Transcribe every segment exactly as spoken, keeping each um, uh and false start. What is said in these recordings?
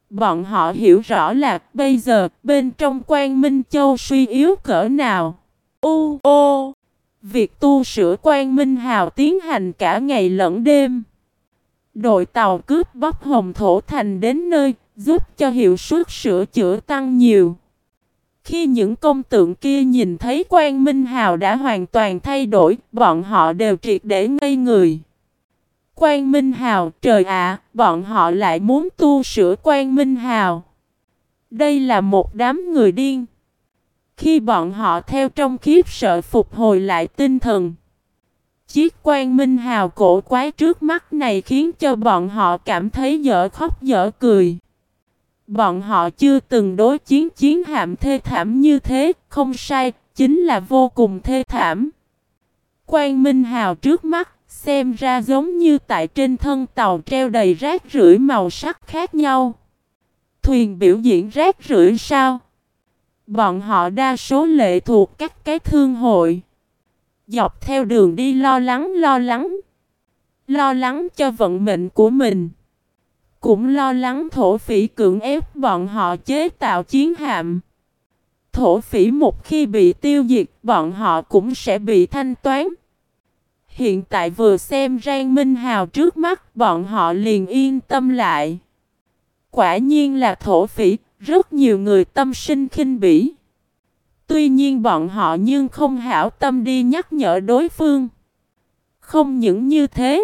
Bọn họ hiểu rõ là bây giờ bên trong Quang Minh Châu suy yếu cỡ nào. U ô Việc tu sửa Quang Minh Hào tiến hành cả ngày lẫn đêm. Đội tàu cướp bóc Hồng Thổ Thành đến nơi, giúp cho hiệu suất sửa chữa tăng nhiều. Khi những công tượng kia nhìn thấy Quang Minh Hào đã hoàn toàn thay đổi, bọn họ đều triệt để ngây người. Quang Minh Hào, trời ạ, bọn họ lại muốn tu sửa Quang Minh Hào. Đây là một đám người điên. Khi bọn họ theo trong khiếp sợ phục hồi lại tinh thần, chiếc Quang Minh Hào cổ quái trước mắt này khiến cho bọn họ cảm thấy dở khóc dở cười. Bọn họ chưa từng đối chiến chiến hạm thê thảm như thế, không sai, chính là vô cùng thê thảm. Quang Minh Hào trước mắt, xem ra giống như tại trên thân tàu treo đầy rác rưởi màu sắc khác nhau. Thuyền biểu diễn rác rưởi sao? Bọn họ đa số lệ thuộc các cái thương hội. Dọc theo đường đi lo lắng lo lắng. Lo lắng cho vận mệnh của mình. Cũng lo lắng thổ phỉ cưỡng ép bọn họ chế tạo chiến hạm. Thổ phỉ một khi bị tiêu diệt, bọn họ cũng sẽ bị thanh toán. Hiện tại vừa xem Rang Minh Hào trước mắt, bọn họ liền yên tâm lại. Quả nhiên là thổ phỉ, rất nhiều người tâm sinh khinh bỉ. Tuy nhiên bọn họ nhưng không hảo tâm đi nhắc nhở đối phương. Không những như thế,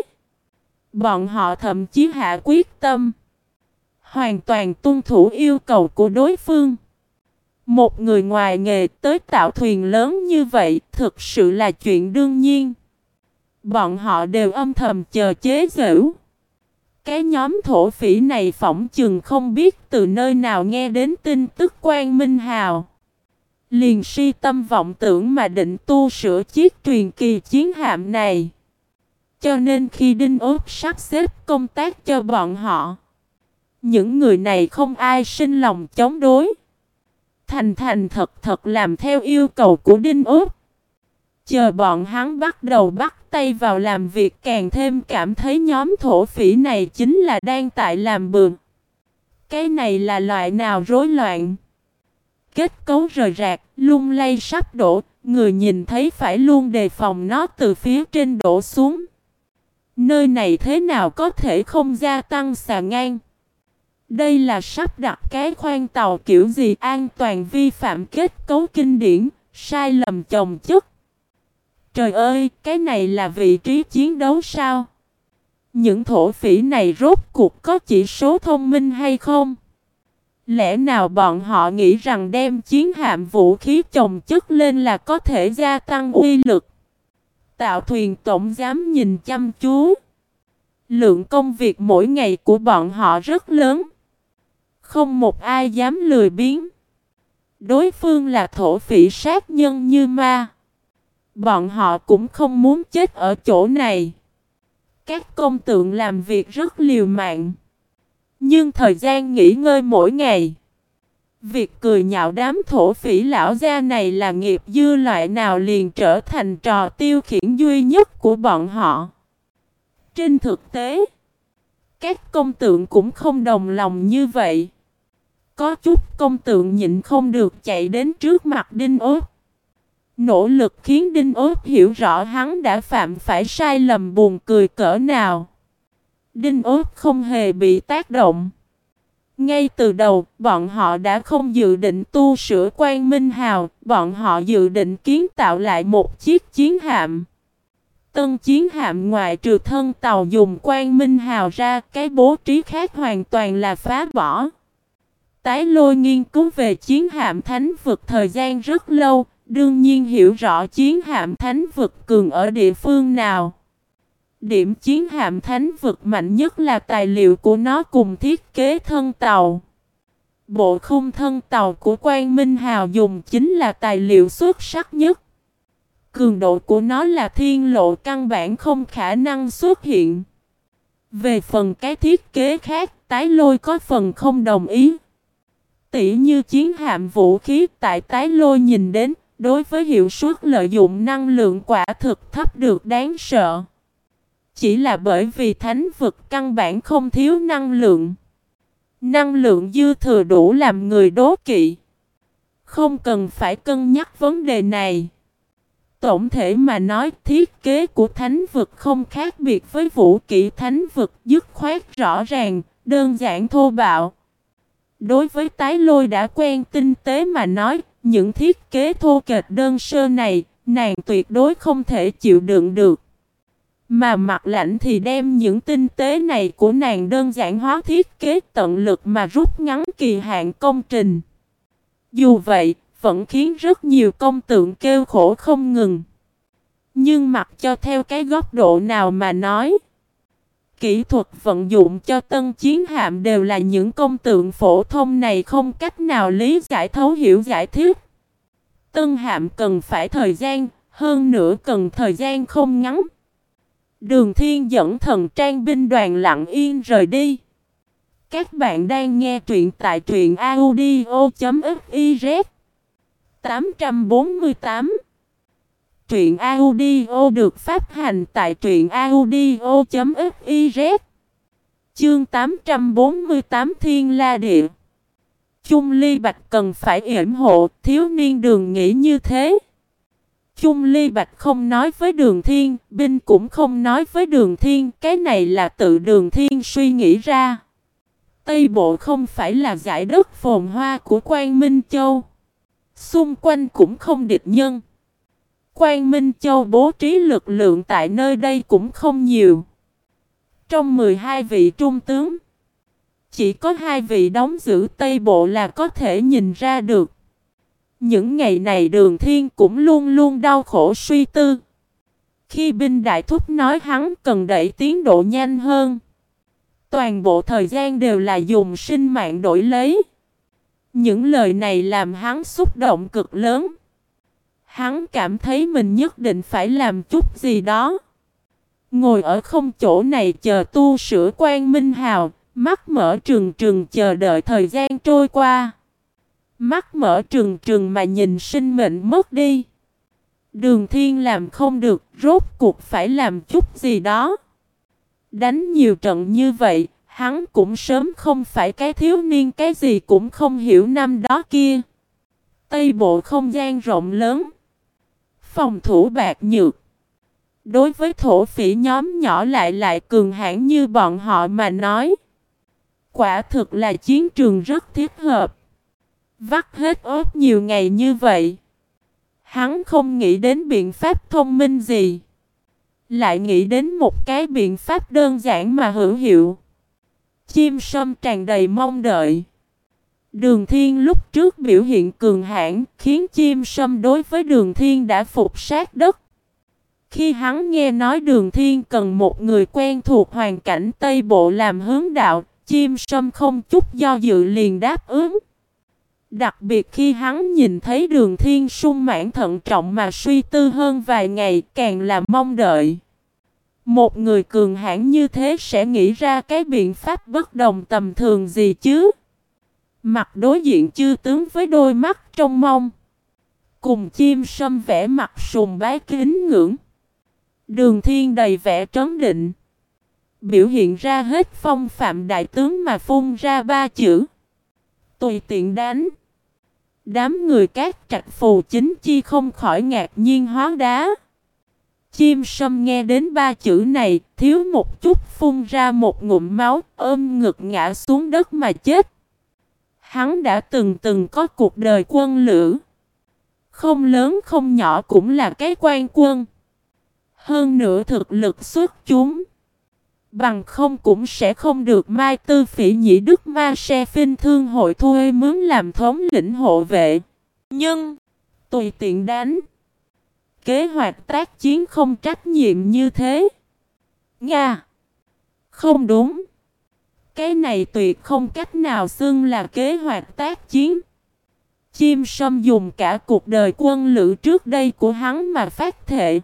bọn họ thậm chí hạ quyết tâm hoàn toàn tuân thủ yêu cầu của đối phương. Một người ngoài nghề tới tạo thuyền lớn như vậy thực sự là chuyện đương nhiên. Bọn họ đều âm thầm chờ chế giễu. Cái nhóm thổ phỉ này phỏng chừng không biết từ nơi nào nghe đến tin tức Quang Minh Hào. Liền si tâm vọng tưởng mà định tu sửa chiếc truyền kỳ chiến hạm này. Cho nên khi Đinh Úc sắp xếp công tác cho bọn họ, những người này không ai sinh lòng chống đối. Thành thành thật thật làm theo yêu cầu của Đinh Úc. Chờ bọn hắn bắt đầu bắt tay vào làm việc, càng thêm cảm thấy nhóm thổ phỉ này chính là đang tại làm bừa. Cái này là loại nào rối loạn? Kết cấu rời rạc, lung lay sắp đổ, người nhìn thấy phải luôn đề phòng nó từ phía trên đổ xuống. Nơi này thế nào có thể không gia tăng xà ngang? Đây là sắp đặt cái khoang tàu kiểu gì, an toàn vi phạm kết cấu kinh điển, sai lầm chồng chất. Trời ơi, cái này là vị trí chiến đấu sao? Những thổ phỉ này rốt cuộc có chỉ số thông minh hay không? Lẽ nào bọn họ nghĩ rằng đem chiến hạm vũ khí chồng chất lên là có thể gia tăng uy lực? Tạo thuyền tổng giám nhìn chăm chú. Lượng công việc mỗi ngày của bọn họ rất lớn. Không một ai dám lười biếng. Đối phương là thổ phỉ sát nhân như ma. Bọn họ cũng không muốn chết ở chỗ này. Các công tượng làm việc rất liều mạng. Nhưng thời gian nghỉ ngơi mỗi ngày. Việc cười nhạo đám thổ phỉ lão gia này là nghiệp dư loại nào liền trở thành trò tiêu khiển duy nhất của bọn họ. Trên thực tế, các công tượng cũng không đồng lòng như vậy. Có chút công tượng nhịn không được chạy đến trước mặt Đinh Úc. Nỗ lực khiến Đinh Úc hiểu rõ hắn đã phạm phải sai lầm buồn cười cỡ nào. Đinh Úc không hề bị tác động. Ngay từ đầu, bọn họ đã không dự định tu sửa Quang Minh Hào, bọn họ dự định kiến tạo lại một chiếc chiến hạm. Tân chiến hạm ngoại trừ thân tàu dùng Quang Minh Hào ra, cái bố trí khác hoàn toàn là phá bỏ. Tái Lôi nghiên cứu về chiến hạm thánh vực thời gian rất lâu, đương nhiên hiểu rõ chiến hạm thánh vực cường ở địa phương nào. Điểm chiến hạm thánh vực mạnh nhất là tài liệu của nó cùng thiết kế thân tàu. Bộ khung thân tàu của Quang Minh Hào dùng chính là tài liệu xuất sắc nhất. Cường độ của nó là thiên lộ căn bản không khả năng xuất hiện. Về phần cái thiết kế khác, Tái Lôi có phần không đồng ý. Tỉ như chiến hạm vũ khí tại Tái Lôi nhìn đến, đối với hiệu suất lợi dụng năng lượng quả thực thấp được đáng sợ. Chỉ là bởi vì thánh vực căn bản không thiếu năng lượng. Năng lượng dư thừa đủ làm người đố kỵ. Không cần phải cân nhắc vấn đề này. Tổng thể mà nói, thiết kế của thánh vực không khác biệt với vũ kỹ thánh vực, dứt khoát rõ ràng, đơn giản thô bạo. Đối với tái lôi đã quen tinh tế mà nói, những thiết kế thô kệch đơn sơ này, nàng tuyệt đối không thể chịu đựng được. Mà Mặt Lạnh thì đem những tinh tế này của nàng đơn giản hóa thiết kế tận lực mà rút ngắn kỳ hạn công trình. Dù vậy, vẫn khiến rất nhiều công tượng kêu khổ không ngừng. Nhưng mặc cho theo cái góc độ nào mà nói, kỹ thuật vận dụng cho tân chiến hạm đều là những công tượng phổ thông này không cách nào lý giải thấu hiểu giải thích. Tân hạm cần phải thời gian, hơn nữa cần thời gian không ngắn. Đường Thiên dẫn thần trang binh đoàn lặng yên rời đi. Các bạn đang nghe truyện tại truyện audio chấm fiz. tám trăm bốn mươi tám. Truyện audio được phát hành tại truyện audio chấm fiz. Chương tám trăm bốn mươi tám Thiên La Địa. Chung Ly Bạch cần phải yểm hộ, thiếu niên Đường nghĩ như thế. Chung Ly Bạch không nói với Đường Thiên, binh cũng không nói với Đường Thiên, cái này là tự Đường Thiên suy nghĩ ra. Tây Bộ không phải là dải đất phồn hoa của Quang Minh Châu. Xung quanh cũng không địch nhân. Quang Minh Châu bố trí lực lượng tại nơi đây cũng không nhiều. Trong mười hai vị trung tướng, chỉ có hai vị đóng giữ Tây Bộ là có thể nhìn ra được. Những ngày này Đường Thiên cũng luôn luôn đau khổ suy tư. Khi binh đại thúc nói hắn cần đẩy tiến độ nhanh hơn, toàn bộ thời gian đều là dùng sinh mạng đổi lấy. Những lời này làm hắn xúc động cực lớn. Hắn cảm thấy mình nhất định phải làm chút gì đó. Ngồi ở không chỗ này chờ tu sửa Quang Minh Hào, mắt mở trừng trừng chờ đợi thời gian trôi qua. Mắt mở trừng trừng mà nhìn sinh mệnh mất đi. Đường Thiên làm không được, rốt cuộc phải làm chút gì đó. Đánh nhiều trận như vậy, hắn cũng sớm không phải cái thiếu niên cái gì cũng không hiểu năm đó kia. Tây Bộ không gian rộng lớn, phòng thủ bạc nhược. Đối với thổ phỉ nhóm nhỏ lại lại cường hãn như bọn họ mà nói, quả thực là chiến trường rất thiết hợp. Vắt hết ớt nhiều ngày như vậy, hắn không nghĩ đến biện pháp thông minh gì, lại nghĩ đến một cái biện pháp đơn giản mà hữu hiệu. Chim sâm tràn đầy mong đợi. Đường Thiên lúc trước biểu hiện cường hãn khiến chim sâm đối với Đường Thiên đã phục sát đất. Khi hắn nghe nói Đường Thiên cần một người quen thuộc hoàn cảnh Tây Bộ làm hướng đạo, chim sâm không chút do dự liền đáp ứng. Đặc biệt khi hắn nhìn thấy Đường Thiên sung mãn thận trọng mà suy tư hơn vài ngày, càng là mong đợi. Một người cường hãn như thế sẽ nghĩ ra cái biện pháp bất đồng tầm thường gì chứ? Mặt đối diện chư tướng với đôi mắt trong mong, cùng chim sâm vẽ mặt sùng bái kính ngưỡng. Đường Thiên đầy vẻ trấn định, biểu hiện ra hết phong phạm đại tướng mà phun ra ba chữ: tùy tiện đánh. Đám người các trạch phù chính chi không khỏi ngạc nhiên hóa đá. Chim sâm nghe đến ba chữ này, thiếu một chút phun ra một ngụm máu, ôm ngực ngã xuống đất mà chết. Hắn đã từng từng có cuộc đời quân lữ, không lớn không nhỏ cũng là cái quan quân. Hơn nữa thực lực xuất chúng, bằng không cũng sẽ không được Mai Tư Phỉ Nhĩ Đức Ma Se Phinh Thương hội thuê mướn làm thống lĩnh hộ vệ. Nhưng tùy tiện đánh, kế hoạch tác chiến không trách nhiệm như thế. Nga, không đúng. Cái này tuyệt không cách nào xưng là kế hoạch tác chiến. Chim sâm dùng cả cuộc đời quân lữ trước đây của hắn mà phát thệ.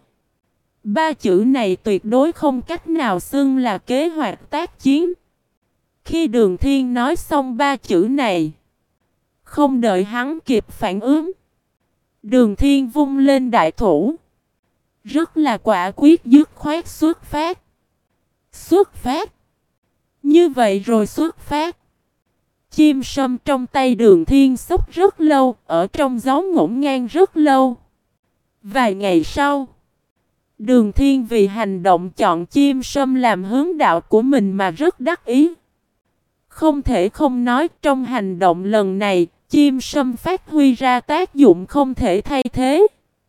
Ba chữ này tuyệt đối không cách nào xưng là kế hoạch tác chiến. Khi Đường Thiên nói xong ba chữ này, không đợi hắn kịp phản ứng, Đường Thiên vung lên đại thủ, rất là quả quyết dứt khoát xuất phát. Xuất phát. Như vậy rồi xuất phát. Chim sâm trong tay Đường Thiên xúc rất lâu, ở trong gió ngổn ngang rất lâu. Vài ngày sau, Đường Thiên vì hành động chọn chim sâm làm hướng đạo của mình mà rất đắc ý. Không thể không nói trong hành động lần này, chim sâm phát huy ra tác dụng không thể thay thế.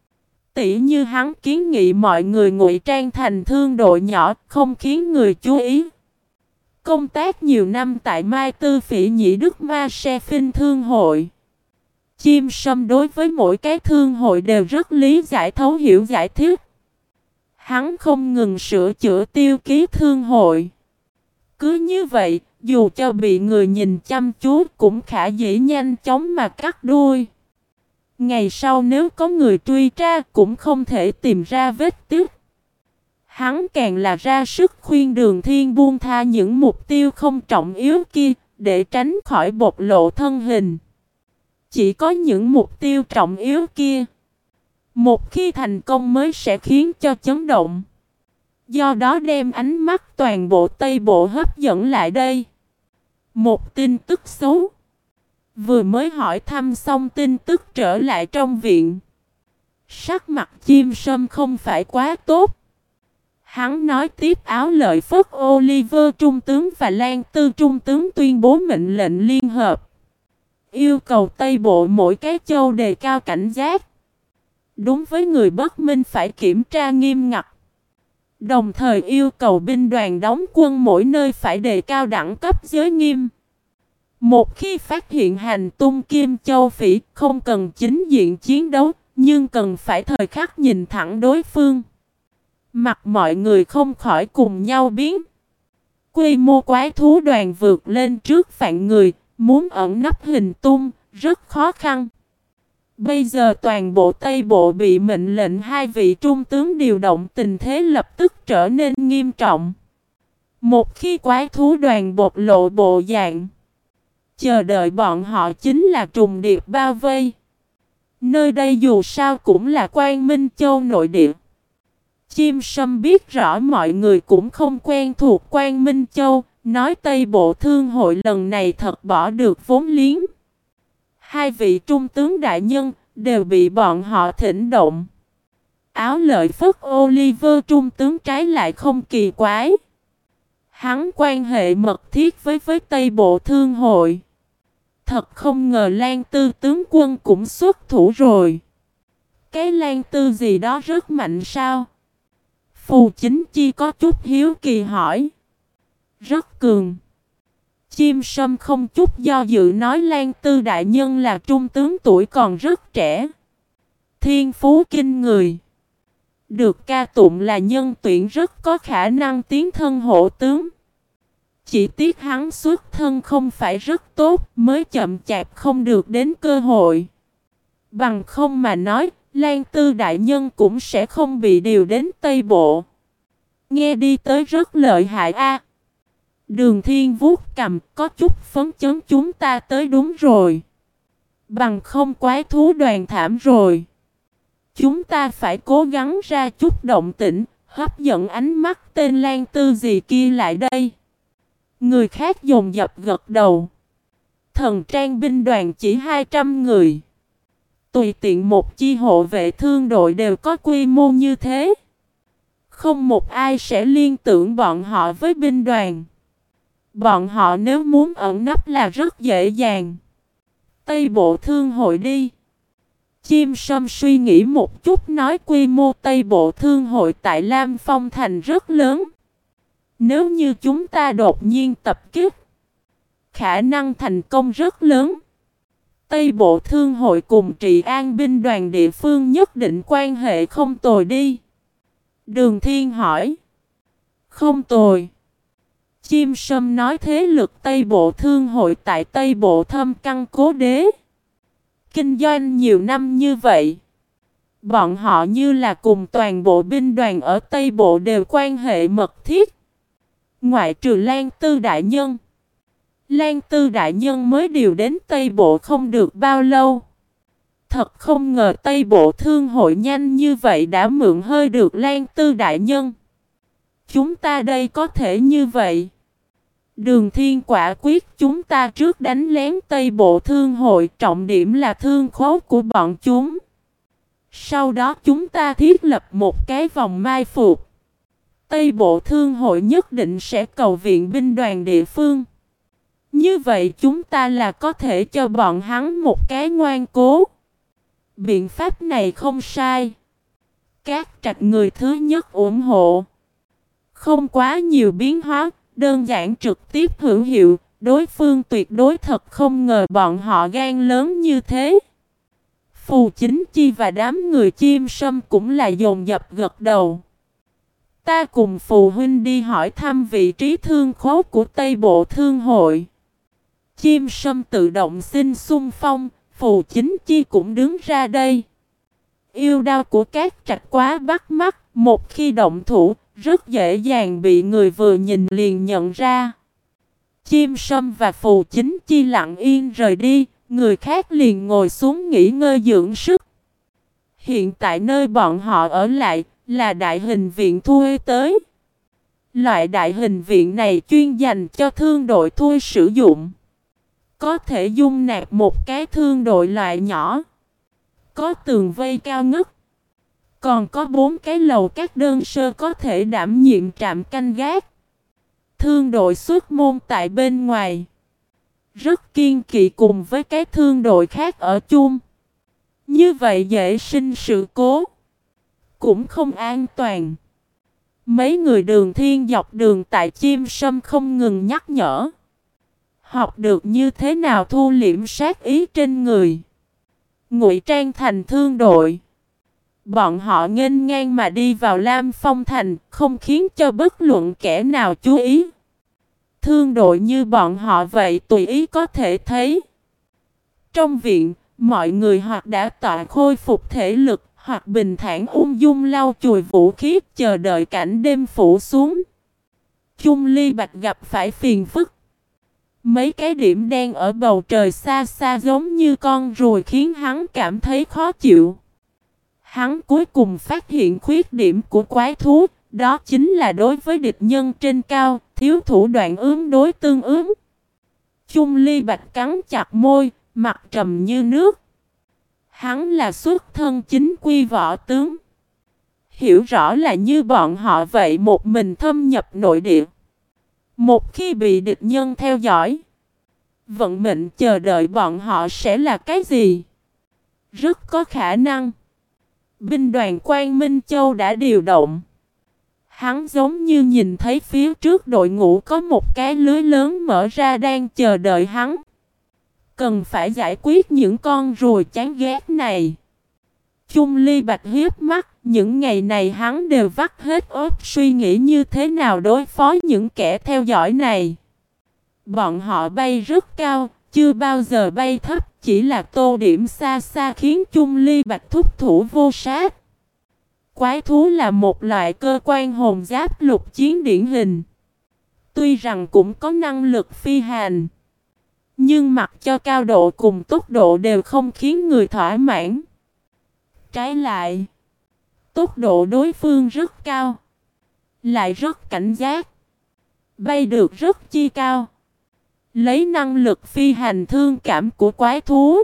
Tỉ như hắn kiến nghị mọi người ngụy trang thành thương đội nhỏ, không khiến người chú ý. Công tác nhiều năm tại Mai Tư Phỉ Nhĩ Đức Ma Se Phinh Thương Hội. Chim sâm đối với mỗi cái thương hội đều rất lý giải thấu hiểu giải thích. Hắn không ngừng sửa chữa tiêu ký thương hội. Cứ như vậy, dù cho bị người nhìn chăm chú cũng khả dĩ nhanh chóng mà cắt đuôi. Ngày sau nếu có người truy tra cũng không thể tìm ra vết tích. Hắn càng là ra sức khuyên Đường Thiên buông tha những mục tiêu không trọng yếu kia để tránh khỏi bộc lộ thân hình. Chỉ có những mục tiêu trọng yếu kia, một khi thành công mới sẽ khiến cho chấn động. Do đó đem ánh mắt toàn bộ Tây Bộ hấp dẫn lại đây. Một tin tức xấu. Vừa mới hỏi thăm xong tin tức trở lại trong viện. Sắc mặt chim sâm không phải quá tốt. Hắn nói tiếp Áo Lợi Phất Oliver Trung tướng và Lan Tư Trung tướng tuyên bố mệnh lệnh liên hợp. Yêu cầu Tây Bộ mỗi cái châu đề cao cảnh giác. Đúng với người bất minh phải kiểm tra nghiêm ngặt. Đồng thời yêu cầu binh đoàn đóng quân mỗi nơi phải đề cao đẳng cấp giới nghiêm. Một khi phát hiện hành tung Kim Châu Phỉ không cần chính diện chiến đấu, nhưng cần phải thời khắc nhìn thẳng đối phương. Mặt mọi người không khỏi cùng nhau biến. Quy mô quái thú đoàn vượt lên trước vạn người, muốn ẩn nấp hình tung, rất khó khăn. Bây giờ toàn bộ Tây Bộ bị mệnh lệnh hai vị trung tướng điều động, tình thế lập tức trở nên nghiêm trọng. Một khi quái thú đoàn bộc lộ bộ dạng, chờ đợi bọn họ chính là trùng điệp bao vây. Nơi đây dù sao cũng là Quang Minh Châu nội địa. Chim sâm biết rõ mọi người cũng không quen thuộc Quang Minh Châu, nói Tây Bộ Thương hội lần này thật bỏ được vốn liếng. Hai vị trung tướng đại nhân đều bị bọn họ thỉnh động. Áo Lợi Phất Oliver trung tướng trái lại không kỳ quái. Hắn quan hệ mật thiết với với Tây Bộ Thương hội. Thật không ngờ Lan Tư tướng quân cũng xuất thủ rồi. Cái Lan Tư gì đó rất mạnh sao? Phù Chính Chi có chút hiếu kỳ hỏi. Rất cường. Chim sâm không chút do dự nói Lan Tư đại nhân là trung tướng tuổi còn rất trẻ. Thiên phú kinh người. Được ca tụng là nhân tuyển rất có khả năng tiến thân hộ tướng. Chỉ tiếc hắn xuất thân không phải rất tốt mới chậm chạp không được đến cơ hội. Bằng không mà nói, Lan Tư đại nhân cũng sẽ không bị điều đến Tây Bộ. Nghe đi tới rất lợi hại a. Đường Thiên vuốt cầm có chút phấn chấn chúng ta tới đúng rồi. Bằng không quái thú đoàn thảm rồi. Chúng ta phải cố gắng ra chút động tĩnh, hấp dẫn ánh mắt tên Lan Tư gì kia lại đây. Người khác dồn dập gật đầu. Thần trang binh đoàn chỉ hai trăm người. Tùy tiện một chi hộ vệ thương đội đều có quy mô như thế. Không một ai sẽ liên tưởng bọn họ với binh đoàn. Bọn họ nếu muốn ẩn nấp là rất dễ dàng. Tây Bộ Thương hội đi. Chim sâm suy nghĩ một chút nói quy mô Tây Bộ Thương hội tại Lam Phong Thành rất lớn. Nếu như chúng ta đột nhiên tập kích, khả năng thành công rất lớn. Tây Bộ Thương hội cùng Trị An binh đoàn địa phương nhất định quan hệ không tồi đi. Đường Thiên hỏi. Không tồi. Chim sâm nói thế lực Tây Bộ Thương hội tại Tây Bộ thâm căn cố đế. Kinh doanh nhiều năm như vậy. Bọn họ như là cùng toàn bộ binh đoàn ở Tây Bộ đều quan hệ mật thiết. Ngoại trừ Lan Tư đại nhân. Lan Tư đại nhân mới điều đến Tây Bộ không được bao lâu. Thật không ngờ Tây Bộ Thương hội nhanh như vậy đã mượn hơi được Lan Tư đại nhân. Chúng ta đây có thể như vậy. Đường Thiên quả quyết chúng ta trước đánh lén Tây Bộ Thương hội, trọng điểm là thương khố của bọn chúng. Sau đó chúng ta thiết lập một cái vòng mai phục. Tây Bộ Thương hội nhất định sẽ cầu viện binh đoàn địa phương. Như vậy chúng ta là có thể cho bọn hắn một cái ngoan cố. Biện pháp này không sai. Các trạch người thứ nhất ủng hộ. Không quá nhiều biến hóa, đơn giản trực tiếp hữu hiệu. Đối phương tuyệt đối thật không ngờ bọn họ gan lớn như thế. Phù Chính Chi và đám người chim sâm cũng là dồn dập gật đầu. Ta cùng Phù huynh đi hỏi thăm vị trí thương khố của Tây Bộ Thương hội. Chim sâm tự động xin xung phong, Phù Chính Chi cũng đứng ra đây. Yêu đao của các trạch quá bắt mắt, một khi động thủ, rất dễ dàng bị người vừa nhìn liền nhận ra. Chim sâm và Phù Chính Chi lặng yên rời đi, người khác liền ngồi xuống nghỉ ngơi dưỡng sức. Hiện tại nơi bọn họ ở lại là đại hình viện thuê tới. Loại đại hình viện này chuyên dành cho thương đội thuê sử dụng. Có thể dung nạp một cái thương đội loại nhỏ. Có tường vây cao ngất. Còn có bốn cái lầu các đơn sơ có thể đảm nhiệm trạm canh gác. Thương đội xuất môn tại bên ngoài. Rất kiên kỵ cùng với cái thương đội khác ở chung. Như vậy dễ sinh sự cố. Cũng không an toàn. Mấy người Đường Thiên dọc đường tại Chim Sâm không ngừng nhắc nhở. Học được như thế nào thu liễm sát ý trên người. Ngụy trang thành thương đội. Bọn họ nghênh ngang mà đi vào Lam Phong Thành, không khiến cho bất luận kẻ nào chú ý. Thương đội như bọn họ vậy tùy ý có thể thấy. Trong viện, mọi người hoặc đã tọa khôi phục thể lực, hoặc bình thản ung dung lau chùi vũ khí chờ đợi cảnh đêm phủ xuống. Chung Ly Bạch gặp phải phiền phức. Mấy cái điểm đen ở bầu trời xa xa giống như con ruồi khiến hắn cảm thấy khó chịu. Hắn cuối cùng phát hiện khuyết điểm của quái thú, đó chính là đối với địch nhân trên cao, thiếu thủ đoạn ứng đối tương ứng. Chung Ly Bạch cắn chặt môi, mặt trầm như nước. Hắn là xuất thân chính quy võ tướng. Hiểu rõ là như bọn họ vậy một mình thâm nhập nội địa. Một khi bị địch nhân theo dõi, vận mệnh chờ đợi bọn họ sẽ là cái gì? Rất có khả năng binh đoàn Quang Minh Châu đã điều động. Hắn giống như nhìn thấy phía trước đội ngũ có một cái lưới lớn mở ra đang chờ đợi hắn. Cần phải giải quyết những con ruồi chán ghét này. Chung Ly Bạch hiếp mắt, những ngày này hắn đều vắt hết óc suy nghĩ như thế nào đối phó những kẻ theo dõi này. Bọn họ bay rất cao, chưa bao giờ bay thấp, chỉ là tô điểm xa xa khiến Chung Ly Bạch thúc thủ vô sát. Quái thú là một loại cơ quan hồn giáp lục chiến điển hình. Tuy rằng cũng có năng lực phi hành, nhưng mặc cho cao độ cùng tốc độ đều không khiến người thỏa mãn. Trái lại, tốc độ đối phương rất cao, lại rất cảnh giác, bay được rất chi cao. Lấy năng lực phi hành thương cảm của quái thú,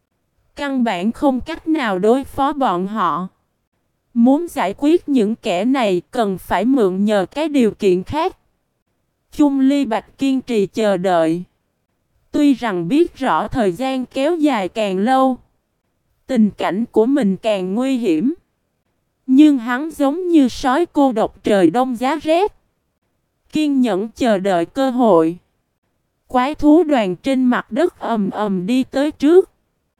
căn bản không cách nào đối phó bọn họ. Muốn giải quyết những kẻ này cần phải mượn nhờ cái điều kiện khác. Chung Ly Bạch kiên trì chờ đợi. Tuy rằng biết rõ thời gian kéo dài càng lâu, tình cảnh của mình càng nguy hiểm. Nhưng hắn giống như sói cô độc trời đông giá rét. Kiên nhẫn chờ đợi cơ hội. Quái thú đoàn trên mặt đất ầm ầm đi tới trước.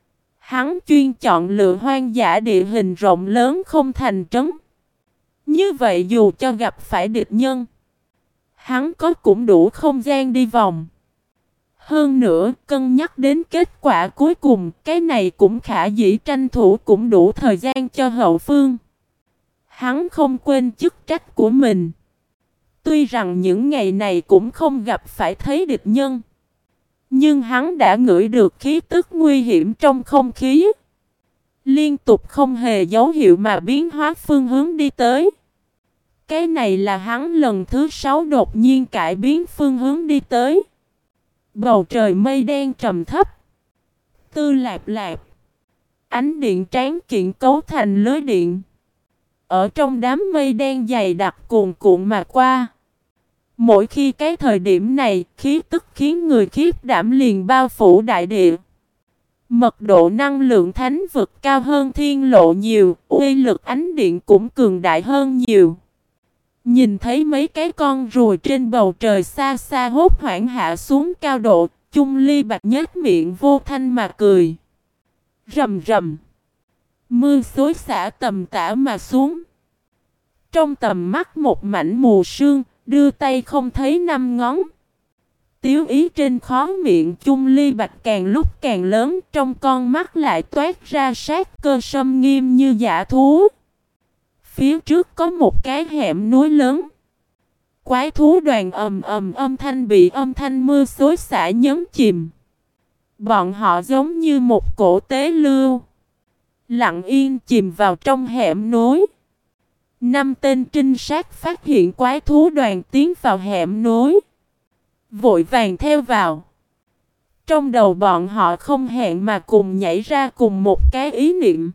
Hắn chuyên chọn lựa hoang dã địa hình rộng lớn không thành trấn. Như vậy dù cho gặp phải địch nhân, hắn có cũng đủ không gian đi vòng. Hơn nữa, cân nhắc đến kết quả cuối cùng, cái này cũng khả dĩ tranh thủ cũng đủ thời gian cho hậu phương. Hắn không quên chức trách của mình. Tuy rằng những ngày này cũng không gặp phải thấy địch nhân, nhưng hắn đã ngửi được khí tức nguy hiểm trong không khí. Liên tục không hề dấu hiệu mà biến hóa phương hướng đi tới. Cái này là hắn lần thứ sáu đột nhiên cải biến phương hướng đi tới. Bầu trời mây đen trầm thấp. Tư lạp lạp. Ánh điện tráng kiện cấu thành lưới điện. Ở trong đám mây đen dày đặc cuồn cuộn mà qua. Mỗi khi cái thời điểm này, khí tức khiến người khiếp đảm liền bao phủ đại địa. Mật độ năng lượng thánh vực cao hơn thiên lộ nhiều, uy lực ánh điện cũng cường đại hơn nhiều. Nhìn thấy mấy cái con ruồi trên bầu trời xa xa hốt hoảng hạ xuống cao độ, Chung Ly Bạch nhếch miệng vô thanh mà cười. Rầm rầm. Mưa xối xả tầm tã mà xuống. Trong tầm mắt một mảnh mù sương, đưa tay không thấy năm ngón. Tiếu ý trên khóe miệng Chung Ly Bạch càng lúc càng lớn, trong con mắt lại toát ra sát cơ sâm nghiêm như dã thú. Phía trước có một cái hẻm núi lớn. Quái thú đoàn ầm ầm âm thanh bị âm thanh mưa xối xả nhấn chìm. Bọn họ giống như một cổ tế lưu, lặng yên chìm vào trong hẻm núi. Năm tên trinh sát phát hiện quái thú đoàn tiến vào hẻm núi, vội vàng theo vào. Trong đầu bọn họ không hẹn mà cùng nhảy ra cùng một cái ý niệm.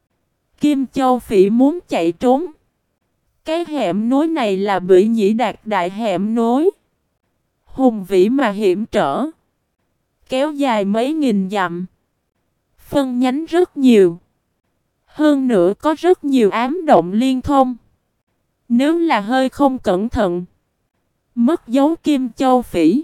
Kim Châu Phỉ muốn chạy trốn. Cái hẻm núi này là Bỉ Nhĩ Đạt đại hẻm núi, hùng vĩ mà hiểm trở, kéo dài mấy nghìn dặm, phân nhánh rất nhiều. Hơn nữa có rất nhiều ám động liên thông. Nếu là hơi không cẩn thận, mất dấu Kim Châu Phỉ,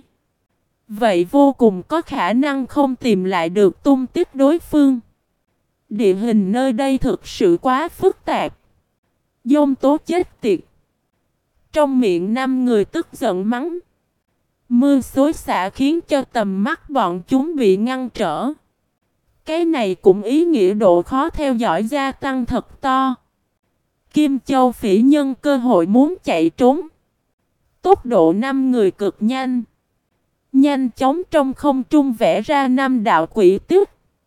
vậy vô cùng có khả năng không tìm lại được tung tích đối phương. Địa hình nơi đây thực sự quá phức tạp. Dông tố chết tiệt. Trong miệng năm người tức giận mắng. Mưa xối xả khiến cho tầm mắt bọn chúng bị ngăn trở. Cái này cũng ý nghĩa độ khó theo dõi gia tăng thật to. Kim Châu Phỉ nhân cơ hội muốn chạy trốn. Tốc độ năm người cực nhanh. Nhanh chóng trong không trung vẽ ra năm đạo quỷ tức.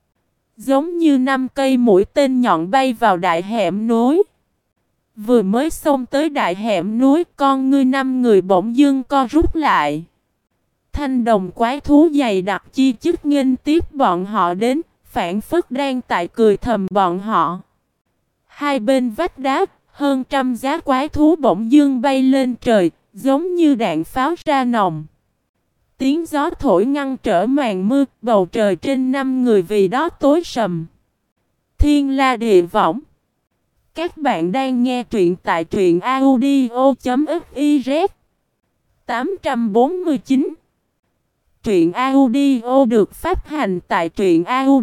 Giống như năm cây mũi tên nhọn bay vào đại hẻm núi. Vừa mới xông tới đại hẻm núi, con ngươi năm người bỗng dưng co rút lại. Thanh đồng quái thú dày đặc chi chít nghênh tiếp bọn họ đến, phảng phất đang tại cười thầm bọn họ. Hai bên vách đá, hơn trăm giá quái thú bỗng dưng bay lên trời, giống như đạn pháo ra nòng. Tiếng gió thổi ngăn trở màn mưa, bầu trời trên năm người vì đó tối sầm. Thiên la địa võng. Các bạn đang nghe truyện tại truyện audio.fiz tám trăm bốn mươi chín. Truyện audio được phát hành tại truyện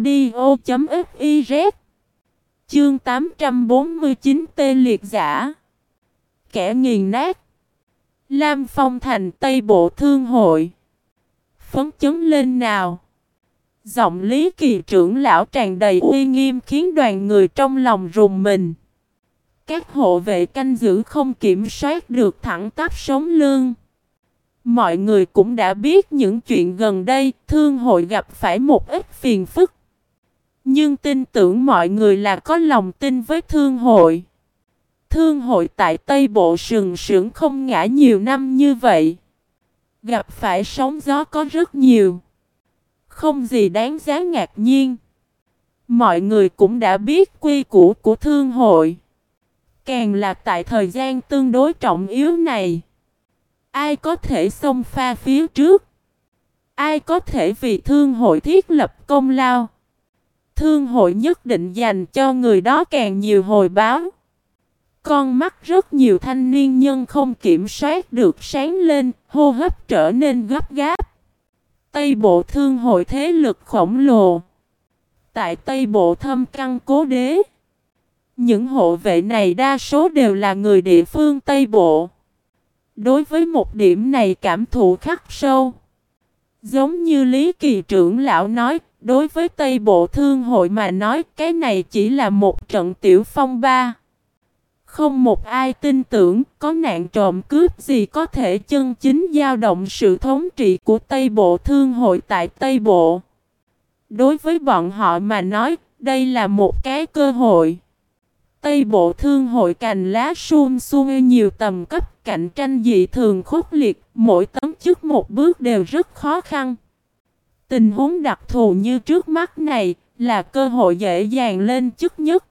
audio.fiz. Chương tám trăm bốn mươi chín Tê liệt giả. Kẻ nghiền nát. Lam Phong Thành Tây Bộ Thương Hội. Phấn chấn lên nào. Giọng Lý Kỳ trưởng lão tràn đầy uy nghiêm khiến đoàn người trong lòng rùng mình. Các hộ vệ canh giữ không kiểm soát được thẳng tắp sống lưng. Mọi người cũng đã biết những chuyện gần đây, thương hội gặp phải một ít phiền phức. Nhưng tin tưởng mọi người là có lòng tin với thương hội. Thương hội tại Tây Bộ sừng sững không ngã nhiều năm như vậy. Gặp phải sóng gió có rất nhiều. Không gì đáng giá ngạc nhiên. Mọi người cũng đã biết quy củ của thương hội. Càng là tại thời gian tương đối trọng yếu này. Ai có thể xông pha phía trước? Ai có thể vì thương hội thiết lập công lao? Thương hội nhất định dành cho người đó càng nhiều hồi báo. Con mắt rất nhiều thanh niên nhân không kiểm soát được sáng lên, hô hấp trở nên gấp gáp. Tây Bộ thương hội thế lực khổng lồ. Tại Tây Bộ thâm căn cố đế. Những hộ vệ này đa số đều là người địa phương Tây Bộ. Đối với một điểm này cảm thụ khắc sâu. Giống như Lý Kỳ trưởng lão nói, đối với Tây Bộ thương hội mà nói cái này chỉ là một trận tiểu phong ba. Không một ai tin tưởng có nạn trộm cướp gì có thể chân chính dao động sự thống trị của Tây Bộ thương hội tại Tây Bộ. Đối với bọn họ mà nói, đây là một cái cơ hội. Tây Bộ Thương hội cành lá sum xuê nhiều tầm cấp, cạnh tranh dị thường khốc liệt, mỗi tấn chức một bước đều rất khó khăn. Tình huống đặc thù như trước mắt này là cơ hội dễ dàng lên chức nhất.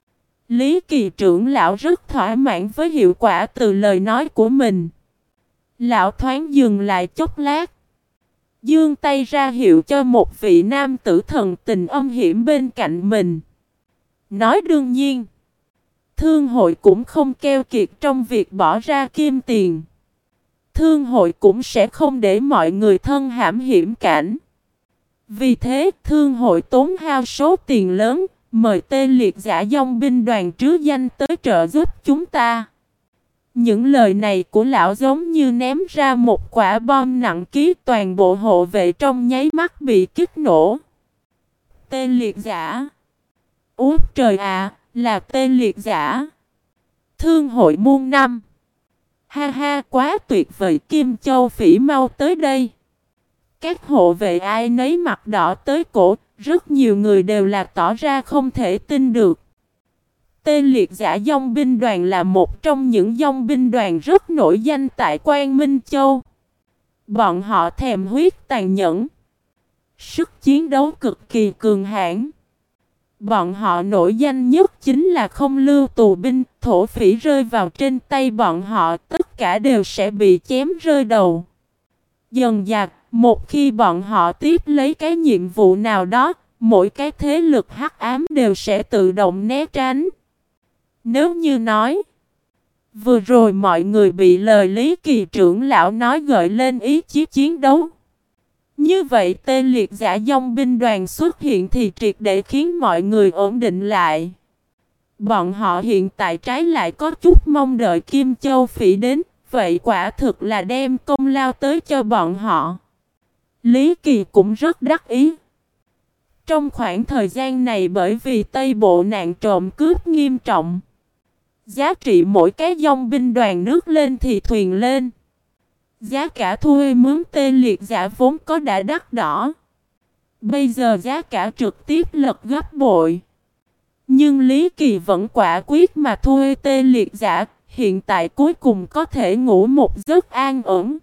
Lý Kỳ trưởng lão rất thỏa mãn với hiệu quả từ lời nói của mình. Lão thoáng dừng lại chốc lát, giương tay ra hiệu cho một vị nam tử thần tình âm hiểm bên cạnh mình. Nói đương nhiên, thương hội cũng không keo kiệt trong việc bỏ ra kim tiền. Thương hội cũng sẽ không để mọi người thân hãm hiểm cảnh. Vì thế, thương hội tốn hao số tiền lớn, mời tê liệt giả dòng binh đoàn trứ danh tới trợ giúp chúng ta. Những lời này của lão giống như ném ra một quả bom nặng ký, toàn bộ hộ vệ trong nháy mắt bị kích nổ. Tê liệt giả. Úi trời ạ, là tê liệt giả. Thương hội muôn năm. Ha ha, quá tuyệt vời, Kim Châu Phỉ mau tới đây. Các hộ vệ ai nấy mặt đỏ tới cổ, rất nhiều người đều là tỏ ra không thể tin được. Tê liệt giả dòng binh đoàn là một trong những dòng binh đoàn rất nổi danh tại Quang Minh Châu. Bọn họ thèm huyết tàn nhẫn, sức chiến đấu cực kỳ cường hãn. Bọn họ nổi danh nhất chính là không lưu tù binh, thổ phỉ rơi vào trên tay bọn họ, tất cả đều sẽ bị chém rơi đầu. Dần dà, một khi bọn họ tiếp lấy cái nhiệm vụ nào đó, mỗi cái thế lực hắc ám đều sẽ tự động né tránh. Nếu như nói, vừa rồi mọi người bị lời Lý Kỳ trưởng lão nói gợi lên ý chí chiến đấu, như vậy tê liệt giả dòng binh đoàn xuất hiện thì triệt để khiến mọi người ổn định lại. Bọn họ hiện tại trái lại có chút mong đợi Kim Châu Phỉ đến, vậy quả thực là đem công lao tới cho bọn họ. Lý Kỳ cũng rất đắc ý. Trong khoảng thời gian này bởi vì Tây Bộ nạn trộm cướp nghiêm trọng, giá trị mỗi cái dòng binh đoàn nước lên thì thuyền lên. Giá cả thuê mướn tê liệt giả vốn có đã đắt đỏ, bây giờ giá cả trực tiếp lật gấp bội. Nhưng Lý Kỳ vẫn quả quyết mà thuê tê liệt giả, hiện tại cuối cùng có thể ngủ một giấc an ổn.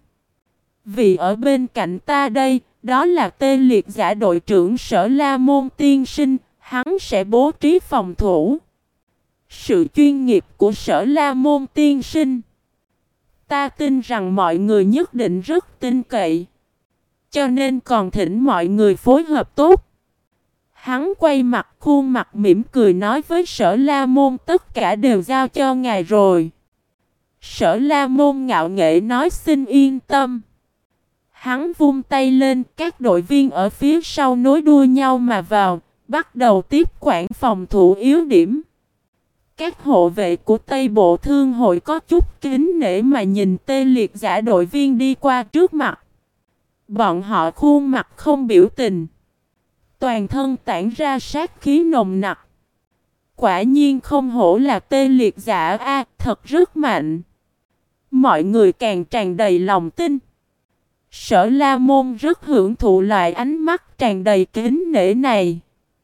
Vì ở bên cạnh ta đây, đó là tê liệt giả đội trưởng Sở La Môn tiên sinh, hắn sẽ bố trí phòng thủ. Sự chuyên nghiệp của Sở La Môn tiên sinh, ta tin rằng mọi người nhất định rất tin cậy, cho nên còn thỉnh mọi người phối hợp tốt. Hắn quay mặt khuôn mặt mỉm cười nói với Sở La Môn, tất cả đều giao cho ngài rồi. Sở La Môn ngạo nghễ nói xin yên tâm. Hắn vung tay lên, các đội viên ở phía sau nối đuôi nhau mà vào, bắt đầu tiếp quản phòng thủ yếu điểm. Các hộ vệ của Tây Bộ Thương hội có chút kính nể mà nhìn tê liệt giả đội viên đi qua trước mặt. Bọn họ khuôn mặt không biểu tình, toàn thân tản ra sát khí nồng nặc. Quả nhiên không hổ là tê liệt giả a, thật rất mạnh. Mọi người càng tràn đầy lòng tin. Sở La Môn rất hưởng thụ loại ánh mắt tràn đầy kính nể này.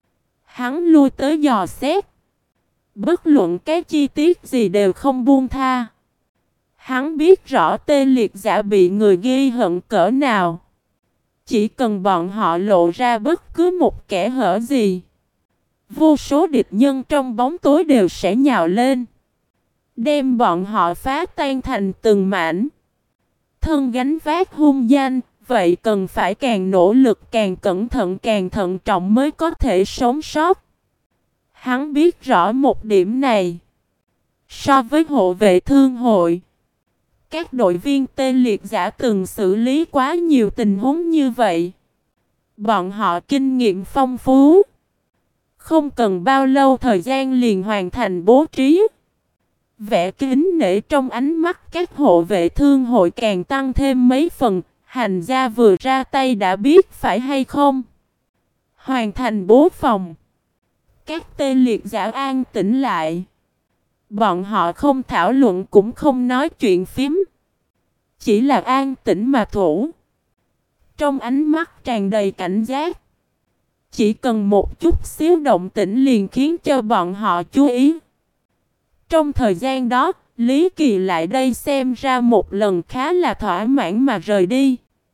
Hắn lui tới dò xét, bất luận cái chi tiết gì đều không buông tha. Hắn biết rõ tê liệt giả bị người ghi hận cỡ nào. Chỉ cần bọn họ lộ ra bất cứ một kẻ hở gì, vô số địch nhân trong bóng tối đều sẽ nhào lên, đem bọn họ phá tan thành từng mảnh. Thân gánh vác hung danh, vậy cần phải càng nỗ lực, càng cẩn thận, càng thận trọng mới có thể sống sót. Hắn biết rõ một điểm này. So với hộ vệ thương hội, các đội viên tê liệt giả từng xử lý quá nhiều tình huống như vậy. Bọn họ kinh nghiệm phong phú, không cần bao lâu thời gian liền hoàn thành bố trí. Vẻ kính nể trong ánh mắt các hộ vệ thương hội càng tăng thêm mấy phần. Hành gia vừa ra tay đã biết phải hay không. Hoàn thành bố phòng, các tê liệt giả an tĩnh lại. Bọn họ không thảo luận cũng không nói chuyện phím, chỉ là an tĩnh mà thủ. Trong ánh mắt tràn đầy cảnh giác. Chỉ cần một chút xíu động tĩnh liền khiến cho bọn họ chú ý. Trong thời gian đó, Lý Kỳ lại đây xem ra một lần khá là thỏa mãn mà rời đi.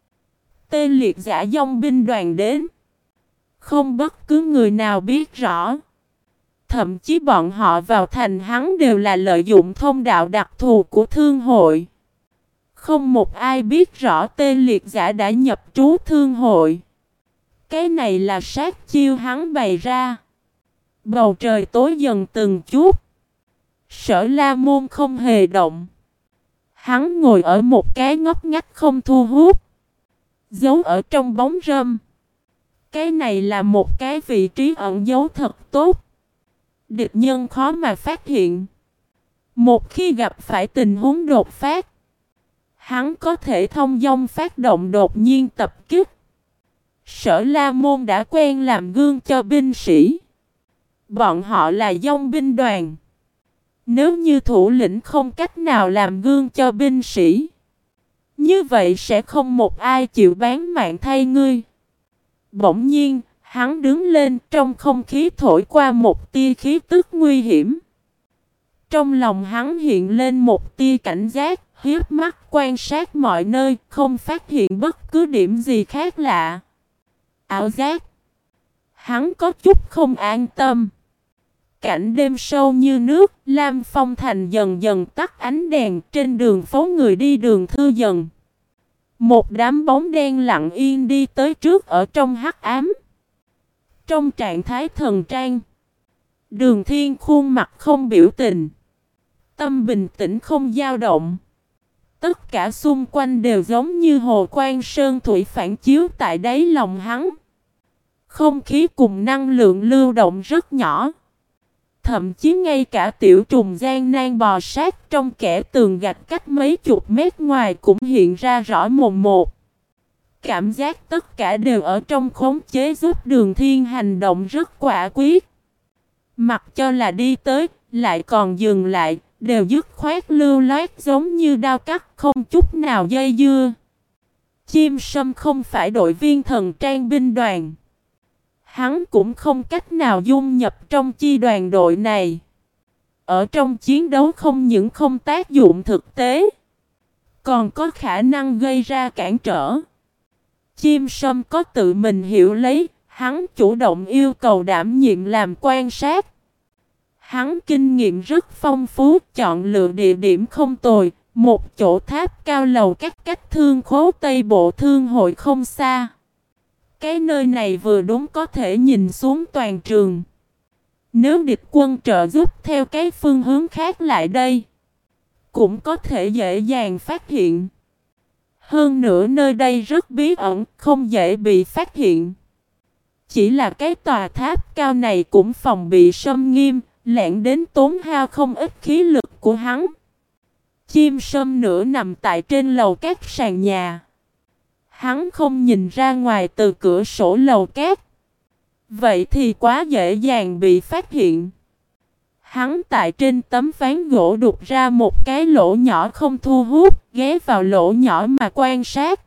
Tê liệt giả dòng binh đoàn đến. Không bất cứ người nào biết rõ. Thậm chí bọn họ vào thành hắn đều là lợi dụng thông đạo đặc thù của thương hội. Không một ai biết rõ tê liệt giả đã nhập trú thương hội. Cái này là sát chiêu hắn bày ra. Bầu trời tối dần từng chút. Sở La Môn không hề động. Hắn ngồi ở một cái ngóc ngách không thu hút. Giấu ở trong bóng râm. Cái này là một cái vị trí ẩn giấu thật tốt. Địch nhân khó mà phát hiện. Một khi gặp phải tình huống đột phát, hắn có thể thông dong phát động đột nhiên tập kích. Sở La Môn đã quen làm gương cho binh sĩ. Bọn họ là dòng binh đoàn. Nếu như thủ lĩnh không cách nào làm gương cho binh sĩ, như vậy sẽ không một ai chịu bán mạng thay ngươi. Bỗng nhiên, hắn đứng lên, trong không khí thổi qua một tia khí tức nguy hiểm. Trong lòng hắn hiện lên một tia cảnh giác, hiếp mắt quan sát mọi nơi, không phát hiện bất cứ điểm gì khác lạ. Ảo giác. Hắn có chút không an tâm. Cảnh đêm sâu như nước, Lam Phong Thành dần dần tắt ánh đèn, trên đường phố người đi đường thưa dần. Một đám bóng đen lặng yên đi tới trước ở trong hắc ám. Trong trạng thái thần trang, Đường Thiên khuôn mặt không biểu tình, tâm bình tĩnh không dao động. Tất cả xung quanh đều giống như hồ quang sơn thủy phản chiếu tại đáy lòng hắn. Không khí cùng năng lượng lưu động rất nhỏ. Thậm chí ngay cả tiểu trùng gian nan bò sát trong kẽ tường gạch cách mấy chục mét ngoài cũng hiện ra rõ mồn một. Cảm giác tất cả đều ở trong khống chế giúp Đường Thiên hành động rất quả quyết. Mặc cho là đi tới, lại còn dừng lại, đều dứt khoát lưu loát giống như đao cắt không chút nào dây dưa. Chim Sâm không phải đội viên thần trang binh đoàn. Hắn cũng không cách nào dung nhập trong chi đoàn đội này. Ở trong chiến đấu không những không tác dụng thực tế, còn có khả năng gây ra cản trở. Chim Sâm có tự mình hiểu lấy, hắn chủ động yêu cầu đảm nhiệm làm quan sát. Hắn kinh nghiệm rất phong phú, chọn lựa địa điểm không tồi, một chỗ tháp cao lầu các cách thương khố Tây Bộ Thương hội không xa. Cái nơi này vừa đúng có thể nhìn xuống toàn trường. Nếu địch quân trợ giúp theo cái phương hướng khác lại đây, cũng có thể dễ dàng phát hiện. Hơn nữa nơi đây rất bí ẩn, không dễ bị phát hiện. Chỉ là cái tòa tháp cao này cũng phòng bị Sâm nghiêm, lẹn đến tốn hao không ít khí lực của hắn. Chim Sâm nửa nằm tại trên lầu các sàn nhà. Hắn không nhìn ra ngoài từ cửa sổ lầu cát. Vậy thì quá dễ dàng bị phát hiện. Hắn tại trên tấm ván gỗ đục ra một cái lỗ nhỏ không thu hút, ghé vào lỗ nhỏ mà quan sát.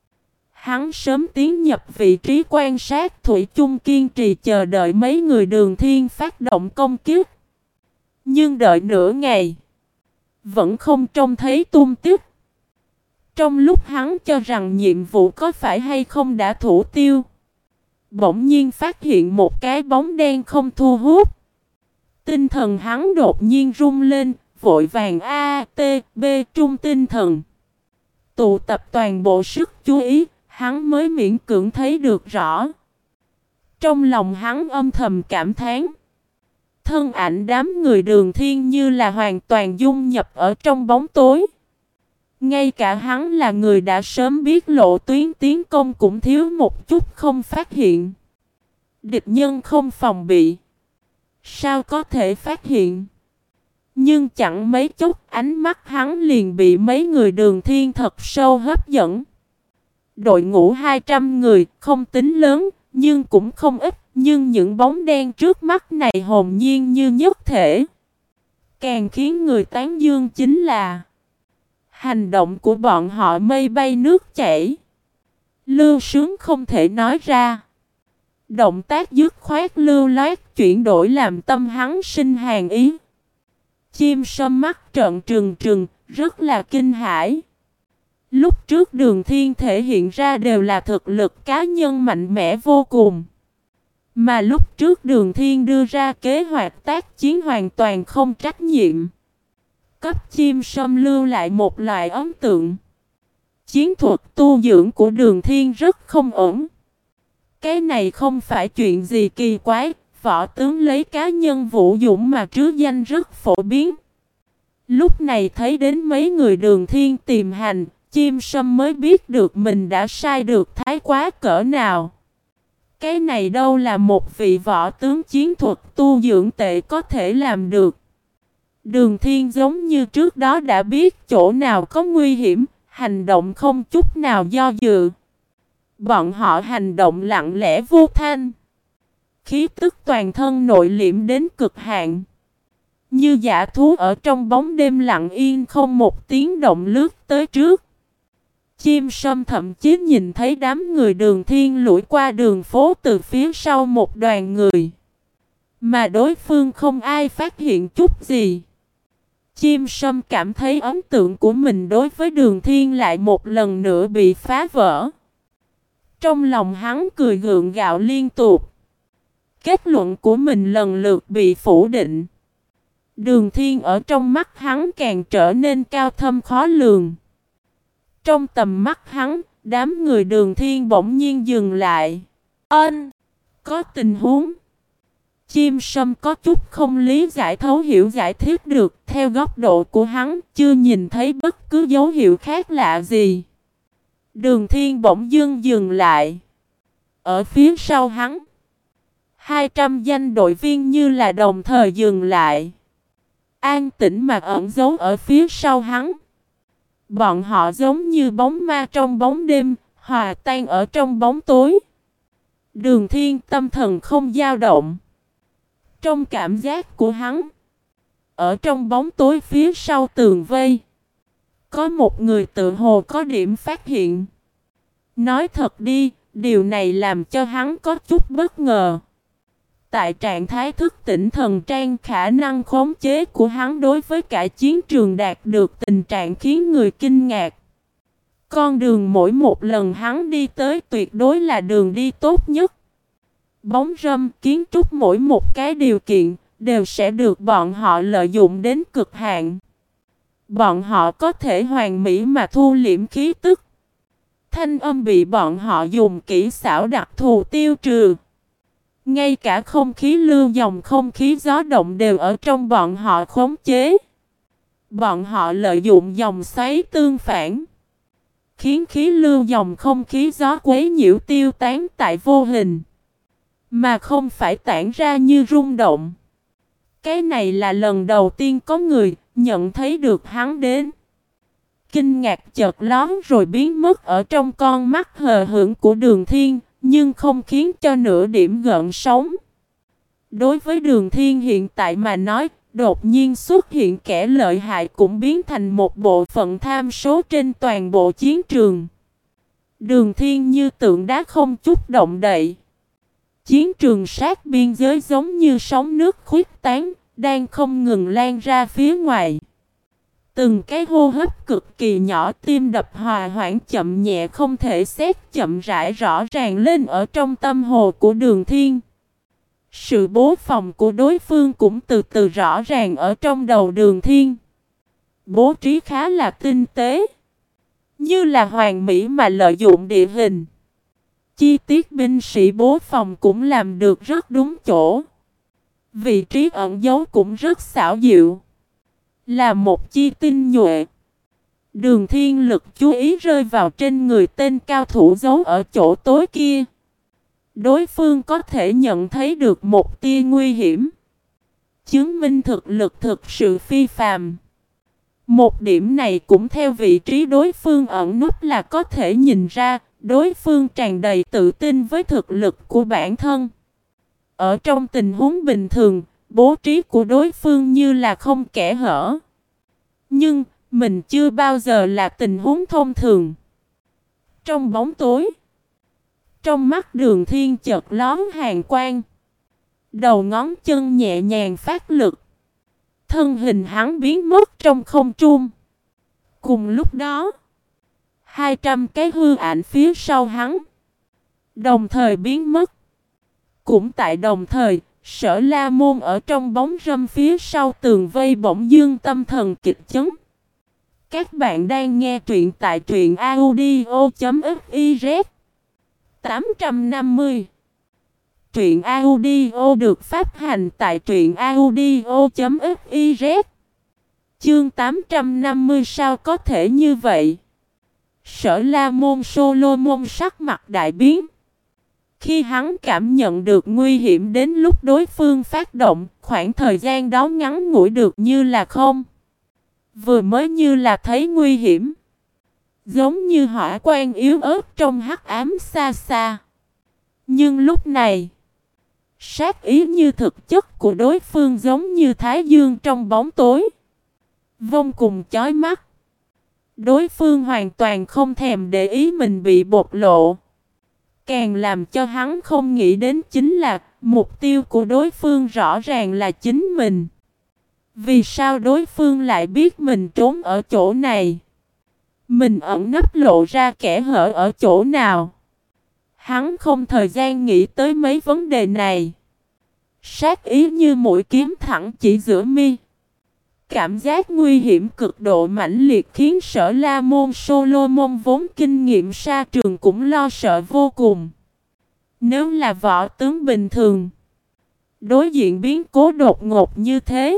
Hắn sớm tiến nhập vị trí quan sát, thủy chung kiên trì chờ đợi mấy người Đường Thiên phát động công kích. Nhưng đợi nửa ngày, vẫn không trông thấy tung tích. Trong lúc hắn cho rằng nhiệm vụ có phải hay không đã thủ tiêu, bỗng nhiên phát hiện một cái bóng đen không thu hút. Tinh thần hắn đột nhiên rung lên, vội vàng A, T, B trung tinh thần. Tụ tập toàn bộ sức chú ý, hắn mới miễn cưỡng thấy được rõ. Trong lòng hắn âm thầm cảm thán. Thân ảnh đám người Đường Thiên như là hoàn toàn dung nhập ở trong bóng tối. Ngay cả hắn là người đã sớm biết lộ tuyến tiến công cũng thiếu một chút không phát hiện. Địch nhân không phòng bị, sao có thể phát hiện? Nhưng chẳng mấy chốc ánh mắt hắn liền bị mấy người Đường Thiên thật sâu hấp dẫn. Đội ngũ hai trăm người không tính lớn, nhưng cũng không ít. Nhưng những bóng đen trước mắt này hồn nhiên như nhất thể. Càng khiến người tán dương chính là hành động của bọn họ mây bay nước chảy, lưu sướng không thể nói ra. Động tác dứt khoát lưu loát chuyển đổi làm tâm hắn sinh hàn ý. Chim sâm mắt trợn trừng trừng, rất là kinh hãi. Lúc trước Đường Thiên thể hiện ra đều là thực lực cá nhân mạnh mẽ vô cùng. Mà lúc trước Đường Thiên đưa ra kế hoạch tác chiến hoàn toàn không trách nhiệm. Cấp chim sâm lưu lại một loại ấn tượng. Chiến thuật tu dưỡng của Đường Thiên rất không ổn. Cái này không phải chuyện gì kỳ quái, võ tướng lấy cá nhân vũ dũng mà trứ danh rất phổ biến. Lúc này thấy đến mấy người Đường Thiên tìm hành, chim sâm mới biết được mình đã sai được thái quá cỡ nào. Cái này đâu là một vị võ tướng chiến thuật tu dưỡng tệ có thể làm được. Đường Thiên giống như trước đó đã biết chỗ nào có nguy hiểm, hành động không chút nào do dự. Bọn họ hành động lặng lẽ vô thanh. Khí tức toàn thân nội liễm đến cực hạn. Như dã thú ở trong bóng đêm lặng yên không một tiếng động lướt tới trước. Chim sâm thậm chí nhìn thấy đám người Đường Thiên lủi qua đường phố từ phía sau một đoàn người. Mà đối phương không ai phát hiện chút gì. Chim sâm cảm thấy ấn tượng của mình đối với Đường Thiên lại một lần nữa bị phá vỡ. Trong lòng hắn cười gượng gạo liên tục. Kết luận của mình lần lượt bị phủ định. Đường Thiên ở trong mắt hắn càng trở nên cao thâm khó lường. Trong tầm mắt hắn, đám người Đường Thiên bỗng nhiên dừng lại. Ân, có tình huống. Chim sâm có chút không lý giải thấu hiểu giải thích được. Theo góc độ của hắn, chưa nhìn thấy bất cứ dấu hiệu khác lạ gì. Đường Thiên bỗng dưng dừng lại. Ở phía sau hắn, hai trăm danh đội viên như là đồng thời dừng lại. An tĩnh mà ẩn giấu ở phía sau hắn. Bọn họ giống như bóng ma trong bóng đêm, hòa tan ở trong bóng tối. Đường Thiên tâm thần không dao động. Trong cảm giác của hắn, ở trong bóng tối phía sau tường vây, có một người tự hồ có điểm phát hiện. Nói thật đi, điều này làm cho hắn có chút bất ngờ. Tại trạng thái thức tỉnh thần trang, khả năng khống chế của hắn đối với cả chiến trường đạt được tình trạng khiến người kinh ngạc. Con đường mỗi một lần hắn đi tới tuyệt đối là đường đi tốt nhất. Bóng râm, kiến trúc mỗi một cái điều kiện đều sẽ được bọn họ lợi dụng đến cực hạn. Bọn họ có thể hoàn mỹ mà thu liễm khí tức. Thanh âm bị bọn họ dùng kỹ xảo đặc thù tiêu trừ. Ngay cả không khí lưu dòng, không khí gió động đều ở trong bọn họ khống chế. Bọn họ lợi dụng dòng xoáy tương phản, khiến khí lưu dòng không khí gió quấy nhiễu tiêu tán tại vô hình, mà không phải tản ra như rung động. Cái này là lần đầu tiên có người nhận thấy được hắn đến. Kinh ngạc chợt lóe rồi biến mất ở trong con mắt hờ hững của Đường Thiên, nhưng không khiến cho nửa điểm gợn sóng. Đối với Đường Thiên hiện tại mà nói, đột nhiên xuất hiện kẻ lợi hại cũng biến thành một bộ phận tham số trên toàn bộ chiến trường. Đường Thiên như tượng đá không chút động đậy. Chiến trường sát biên giới giống như sóng nước khuếch tán, đang không ngừng lan ra phía ngoài. Từng cái hô hấp cực kỳ nhỏ, tim đập hòa hoãn chậm nhẹ không thể xét chậm rãi rõ ràng lên ở trong tâm hồ của Đường Thiên. Sự bố phòng của đối phương cũng từ từ rõ ràng ở trong đầu Đường Thiên. Bố trí khá là tinh tế, như là hoàn mỹ mà lợi dụng địa hình. Chi tiết binh sĩ bố phòng cũng làm được rất đúng chỗ. Vị trí ẩn giấu cũng rất xảo diệu. Là một chi tinh nhuệ. Đường Thiên lực chú ý rơi vào trên người tên cao thủ giấu ở chỗ tối kia. Đối phương có thể nhận thấy được một tia nguy hiểm, chứng minh thực lực thực sự phi phàm. Một điểm này cũng theo vị trí đối phương ẩn núp là có thể nhìn ra, đối phương tràn đầy tự tin với thực lực của bản thân. Ở trong tình huống bình thường, bố trí của đối phương như là không kẽ hở. Nhưng, mình chưa bao giờ là tình huống thông thường. Trong bóng tối, trong mắt Đường Thiên chợt lóe hàn quang. Đầu ngón chân nhẹ nhàng phát lực. Thân hình hắn biến mất trong không trung. Cùng lúc đó, hai trăm cái hư ảnh phía sau hắn đồng thời biến mất. Cũng tại đồng thời, Sở La Môn ở trong bóng râm phía sau tường vây bỗng dưng tâm thần kịch chấn. Các bạn đang nghe truyện tại truyện audio chấm fiz. tám trăm năm mươi Truyện audio được phát hành tại truyện audio chấm fiz. Chương tám trăm năm mươi sao có thể như vậy? Sở La Môn Solomon sắc mặt đại biến. Khi hắn cảm nhận được nguy hiểm đến lúc đối phương phát động, khoảng thời gian đó ngắn ngủi được như là không. Vừa mới như là thấy nguy hiểm, giống như hỏa quang yếu ớt trong hắc ám xa xa. Nhưng lúc này, sát ý như thực chất của đối phương giống như thái dương trong bóng tối, vô cùng chói mắt. Đối phương hoàn toàn không thèm để ý mình bị bộc lộ. Càng làm cho hắn không nghĩ đến chính là mục tiêu của đối phương rõ ràng là chính mình. Vì sao đối phương lại biết mình trốn ở chỗ này? Mình ẩn nấp lộ ra kẽ hở ở chỗ nào? Hắn không thời gian nghĩ tới mấy vấn đề này. Sát ý như mũi kiếm thẳng chỉ giữa mi. Cảm giác nguy hiểm cực độ mãnh liệt khiến Sở La Môn Solomon vốn kinh nghiệm sa trường cũng lo sợ vô cùng. Nếu là võ tướng bình thường, đối diện biến cố đột ngột như thế,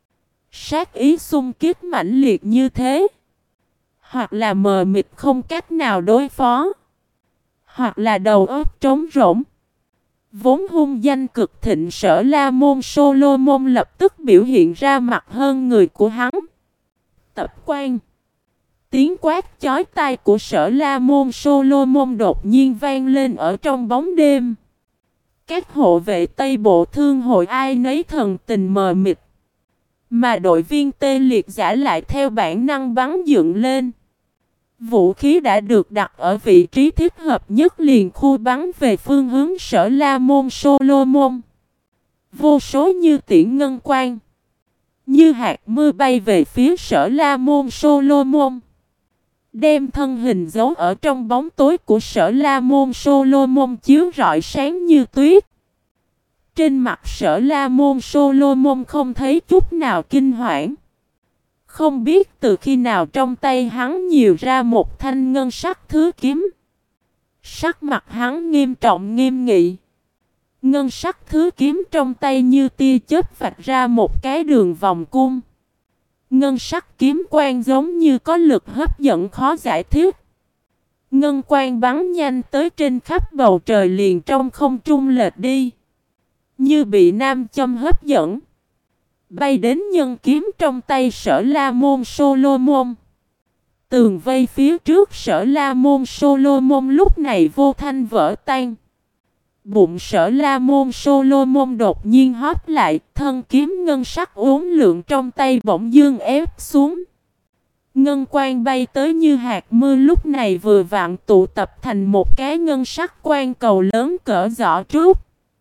sát ý xung kích mãnh liệt như thế, hoặc là mờ mịt không cách nào đối phó, hoặc là đầu óc trống rỗng. Vốn hung danh cực thịnh Sở La Môn Solomon lập tức biểu hiện ra mặt hơn người của hắn. Tập quan. Tiếng quát chói tai của Sở La Môn Solomon đột nhiên vang lên ở trong bóng đêm. Các hộ vệ Tây Bộ Thương hội ai nấy thần tình mờ mịt, mà đội viên tê liệt giả lại theo bản năng bắn dựng lên. Vũ khí đã được đặt ở vị trí thích hợp nhất liền khu bắn về phương hướng Sở La Môn Solomon. Vô số như tiễn ngân quang, như hạt mưa bay về phía Sở La Môn Solomon, đem thân hình giấu ở trong bóng tối của Sở La Môn Solomon chiếu rọi sáng như tuyết. Trên mặt Sở La Môn Solomon không thấy chút nào kinh hoảng. Không biết từ khi nào trong tay hắn nhiều ra một thanh ngân sắc thứ kiếm. Sắc mặt hắn nghiêm trọng nghiêm nghị. Ngân sắc thứ kiếm trong tay như tia chớp vạch ra một cái đường vòng cung. Ngân sắc kiếm quang giống như có lực hấp dẫn khó giải thích. Ngân quang bắn nhanh tới trên khắp bầu trời liền trong không trung lệch đi. Như bị nam châm hấp dẫn, bay đến nhân kiếm trong tay Sở La Môn Solomon. Tường vây phía trước Sở La Môn Solomon lúc này vô thanh vỡ tan. Bụng Sở La Môn Solomon đột nhiên hóp lại, thân kiếm ngân sắc uốn lượn trong tay bỗng dương ép xuống. Ngân quang bay tới như hạt mưa lúc này vừa vặn tụ tập thành một cái ngân sắc quang cầu lớn cỡ giỏ trúc,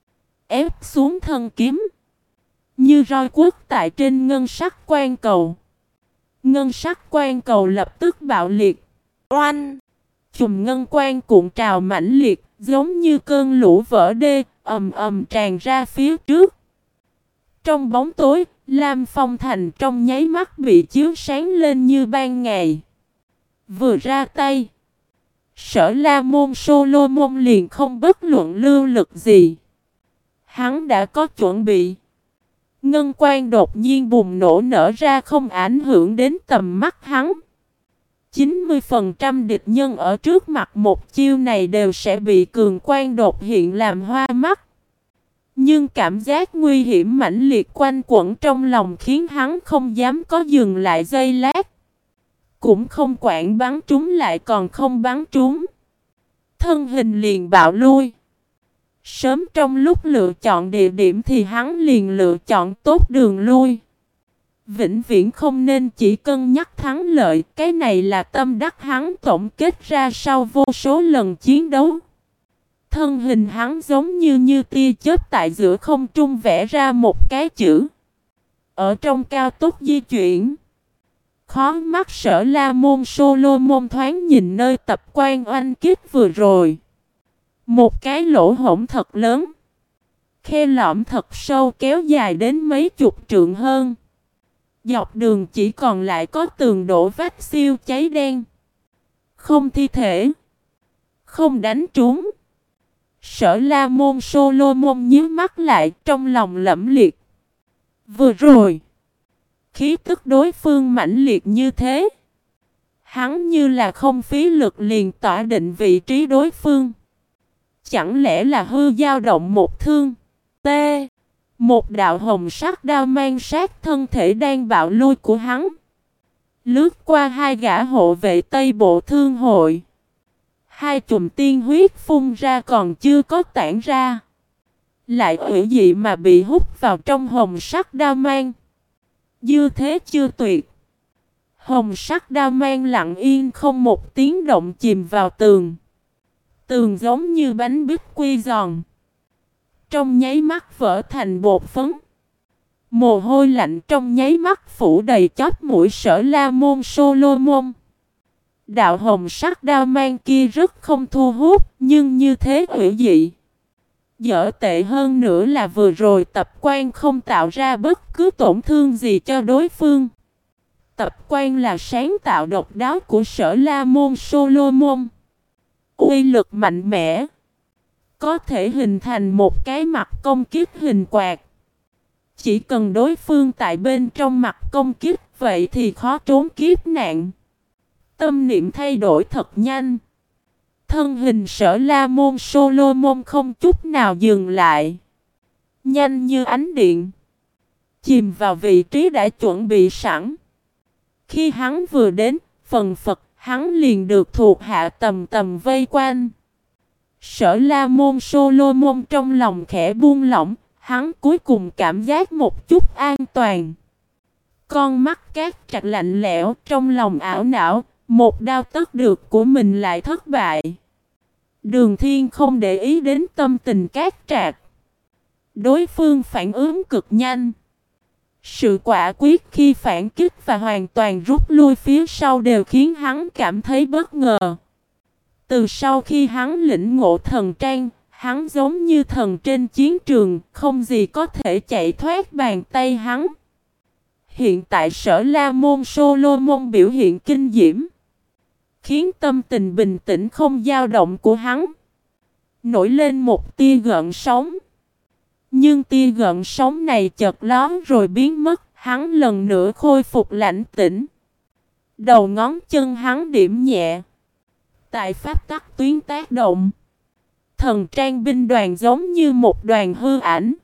ép xuống thân kiếm. Như roi quất tại trên ngân sắc quang cầu. Ngân sắc quang cầu lập tức bạo liệt. Oanh! Chùm ngân quang cuộn trào mãnh liệt, giống như cơn lũ vỡ đê, ầm ầm tràn ra phía trước. Trong bóng tối, Lam Phong Thành trong nháy mắt bị chiếu sáng lên như ban ngày. Vừa ra tay, Sở La Môn Solomon liền không bất luận lưu lực gì. Hắn đã có chuẩn bị. Ngân quang đột nhiên bùng nổ nở ra không ảnh hưởng đến tầm mắt hắn. chín mươi phần trăm địch nhân ở trước mặt một chiêu này đều sẽ bị cường quang đột hiện làm hoa mắt. Nhưng cảm giác nguy hiểm mãnh liệt quanh quẩn trong lòng khiến hắn không dám có dừng lại giây lát. Cũng không quản bắn trúng lại còn không bắn trúng. Thân hình liền bạo lui. Sớm trong lúc lựa chọn địa điểm thì hắn liền lựa chọn tốt đường lui. Vĩnh viễn không nên chỉ cân nhắc thắng lợi, cái này là tâm đắc hắn tổng kết ra sau vô số lần chiến đấu. Thân hình hắn giống như như tia chớp tại giữa không trung vẽ ra một cái chữ. ở trong cao tốc di chuyển. Khó mắt Sở La Môn Solomon thoáng nhìn nơi tập quan oanh kích vừa rồi. Một cái lỗ hổng thật lớn. Khe lõm thật sâu kéo dài đến mấy chục trượng hơn. Dọc đường chỉ còn lại có tường đổ vách siêu cháy đen. Không thi thể. Không đánh trúng. Sở La Môn Solomon nhíu mắt lại trong lòng lẫm liệt. Vừa rồi, khí tức đối phương mãnh liệt như thế. Hắn như là không phí lực liền tỏa định vị trí đối phương. Chẳng lẽ là hư dao động một thương? T. Một đạo hồng sắc đao mang sát thân thể đang bạo lui của hắn. Lướt qua hai gã hộ vệ Tây Bộ Thương hội. Hai chùm tiên huyết phun ra còn chưa có tản ra. Lại ủy dị mà bị hút vào trong hồng sắc đao mang. Dư thế chưa tuyệt. Hồng sắc đao mang lặng yên không một tiếng động chìm vào tường. Tường giống như bánh bít quy giòn. Trong nháy mắt vỡ thành bột phấn. Mồ hôi lạnh trong nháy mắt phủ đầy chóp mũi Sở La Môn Solomon. Đạo hồng sắc đao mang kia rất không thu hút, nhưng như thế hữu dị. Dở tệ hơn nữa là vừa rồi tập quan không tạo ra bất cứ tổn thương gì cho đối phương. Tập quan là sáng tạo độc đáo của Sở La Môn Solomon. Uy lực mạnh mẽ. Có thể hình thành một cái mặt công kích hình quạt. Chỉ cần đối phương tại bên trong mặt công kích, vậy thì khó trốn kiếp nạn. Tâm niệm thay đổi thật nhanh. Thân hình Sở La Môn Solomon không chút nào dừng lại. Nhanh như ánh điện. Chìm vào vị trí đã chuẩn bị sẵn. Khi hắn vừa đến, phần phật, hắn liền được thuộc hạ tầm tầm vây quanh. Sở La Môn Solomon trong lòng khẽ buông lỏng, hắn cuối cùng cảm giác một chút an toàn. Con mắt cát trạch lạnh lẽo trong lòng ảo não, một đao tất được của mình lại thất bại. Đường Thiên không để ý đến tâm tình cát trạc. Đối phương phản ứng cực nhanh. Sự quả quyết khi phản kích và hoàn toàn rút lui phía sau đều khiến hắn cảm thấy bất ngờ. Từ sau khi hắn lĩnh ngộ thần trang, hắn giống như thần trên chiến trường, không gì có thể chạy thoát bàn tay hắn. Hiện tại Sở La Môn Solomon biểu hiện kinh diễm, khiến tâm tình bình tĩnh không dao động của hắn nổi lên một tia gợn sóng. Nhưng tia gợn sóng này chợt lóe rồi biến mất, hắn lần nữa khôi phục lãnh tĩnh. Đầu ngón chân hắn điểm nhẹ. Tại pháp tắc tuyến tác động, thần trang binh đoàn giống như một đoàn hư ảnh.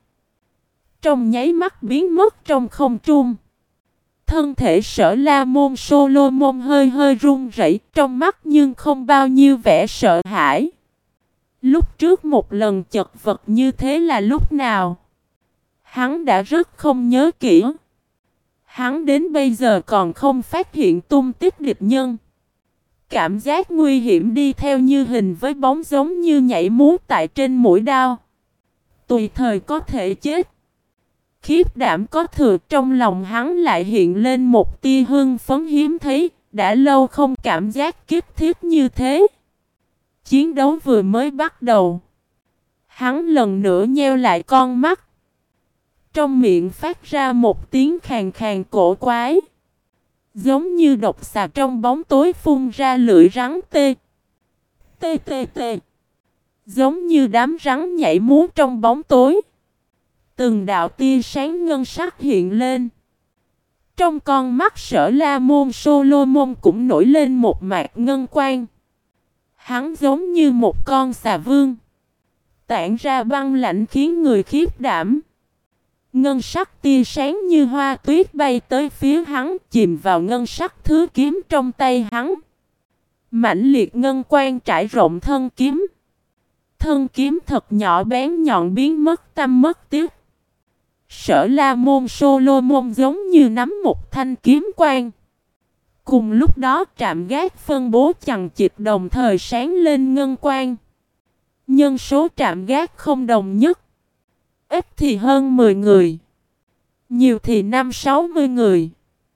Trong nháy mắt biến mất trong không trung. Thân thể Sở La Môn Solomon hơi hơi run rẩy, trong mắt nhưng không bao nhiêu vẻ sợ hãi. Lúc trước một lần chật vật như thế là lúc nào? Hắn đã rất không nhớ kỹ. Hắn đến bây giờ còn không phát hiện tung tích địch nhân. Cảm giác nguy hiểm đi theo như hình với bóng giống như nhảy múa tại trên mũi đao. Tùy thời có thể chết. Khiếp đảm có thừa trong lòng hắn lại hiện lên một tia hưng phấn hiếm thấy, đã lâu không cảm giác kích thiết như thế. Chiến đấu vừa mới bắt đầu. Hắn lần nữa nheo lại con mắt. Trong miệng phát ra một tiếng khàn khàn cổ quái. Giống như độc xà trong bóng tối phun ra lưỡi rắn tê. Tê tê tê. Giống như đám rắn nhảy múa trong bóng tối. Từng đạo tia sáng ngân sắc hiện lên. Trong con mắt Sở La Môn Solomon cũng nổi lên một mạt ngân quang. Hắn giống như một con xà vương. Tản ra băng lạnh khiến người khiếp đảm. Ngân sắc tia sáng như hoa tuyết bay tới phía hắn, chìm vào ngân sắc thứ kiếm trong tay hắn. Mãnh liệt ngân quang trải rộng thân kiếm. Thân kiếm thật nhỏ bén nhọn biến mất tăm mất tiếc. Sở La Môn Solomon giống như nắm một thanh kiếm quang. Cùng lúc đó trạm gác phân bố chằng chịt đồng thời sáng lên ngân quang. Nhân số trạm gác không đồng nhất. Ít thì hơn mười người. nhiều thì năm sáu mươi người.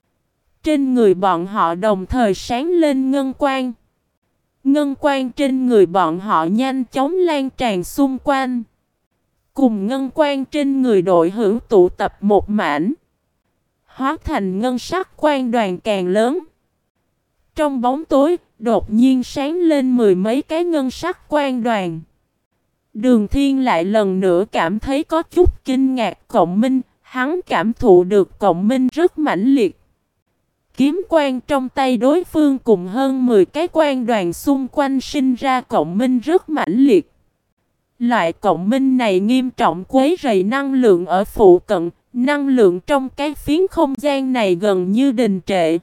Trên người bọn họ đồng thời sáng lên ngân quang. Ngân quang trên người bọn họ nhanh chóng lan tràn xung quanh. Cùng ngân quang trên người đội hữu tụ tập một mảnh, hóa thành ngân sắc quang đoàn càng lớn. Trong bóng tối, đột nhiên sáng lên mười mấy cái ngân sắc quang đoàn. Đường Thiên lại lần nữa cảm thấy có chút kinh ngạc. Cộng minh, hắn cảm thụ được cộng minh rất mãnh liệt. Kiếm quang trong tay đối phương cùng hơn mười cái quang đoàn xung quanh sinh ra cộng minh rất mãnh liệt. Loại cộng minh này nghiêm trọng quấy rầy năng lượng ở phụ cận, năng lượng trong cái phiến không gian này gần như đình trệ.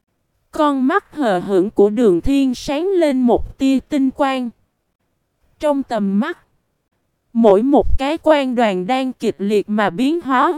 Con mắt hờ hững của Đường Thiên sáng lên một tia tinh quang. Trong tầm mắt, mỗi một cái quang đoàn đang kịch liệt mà biến hóa.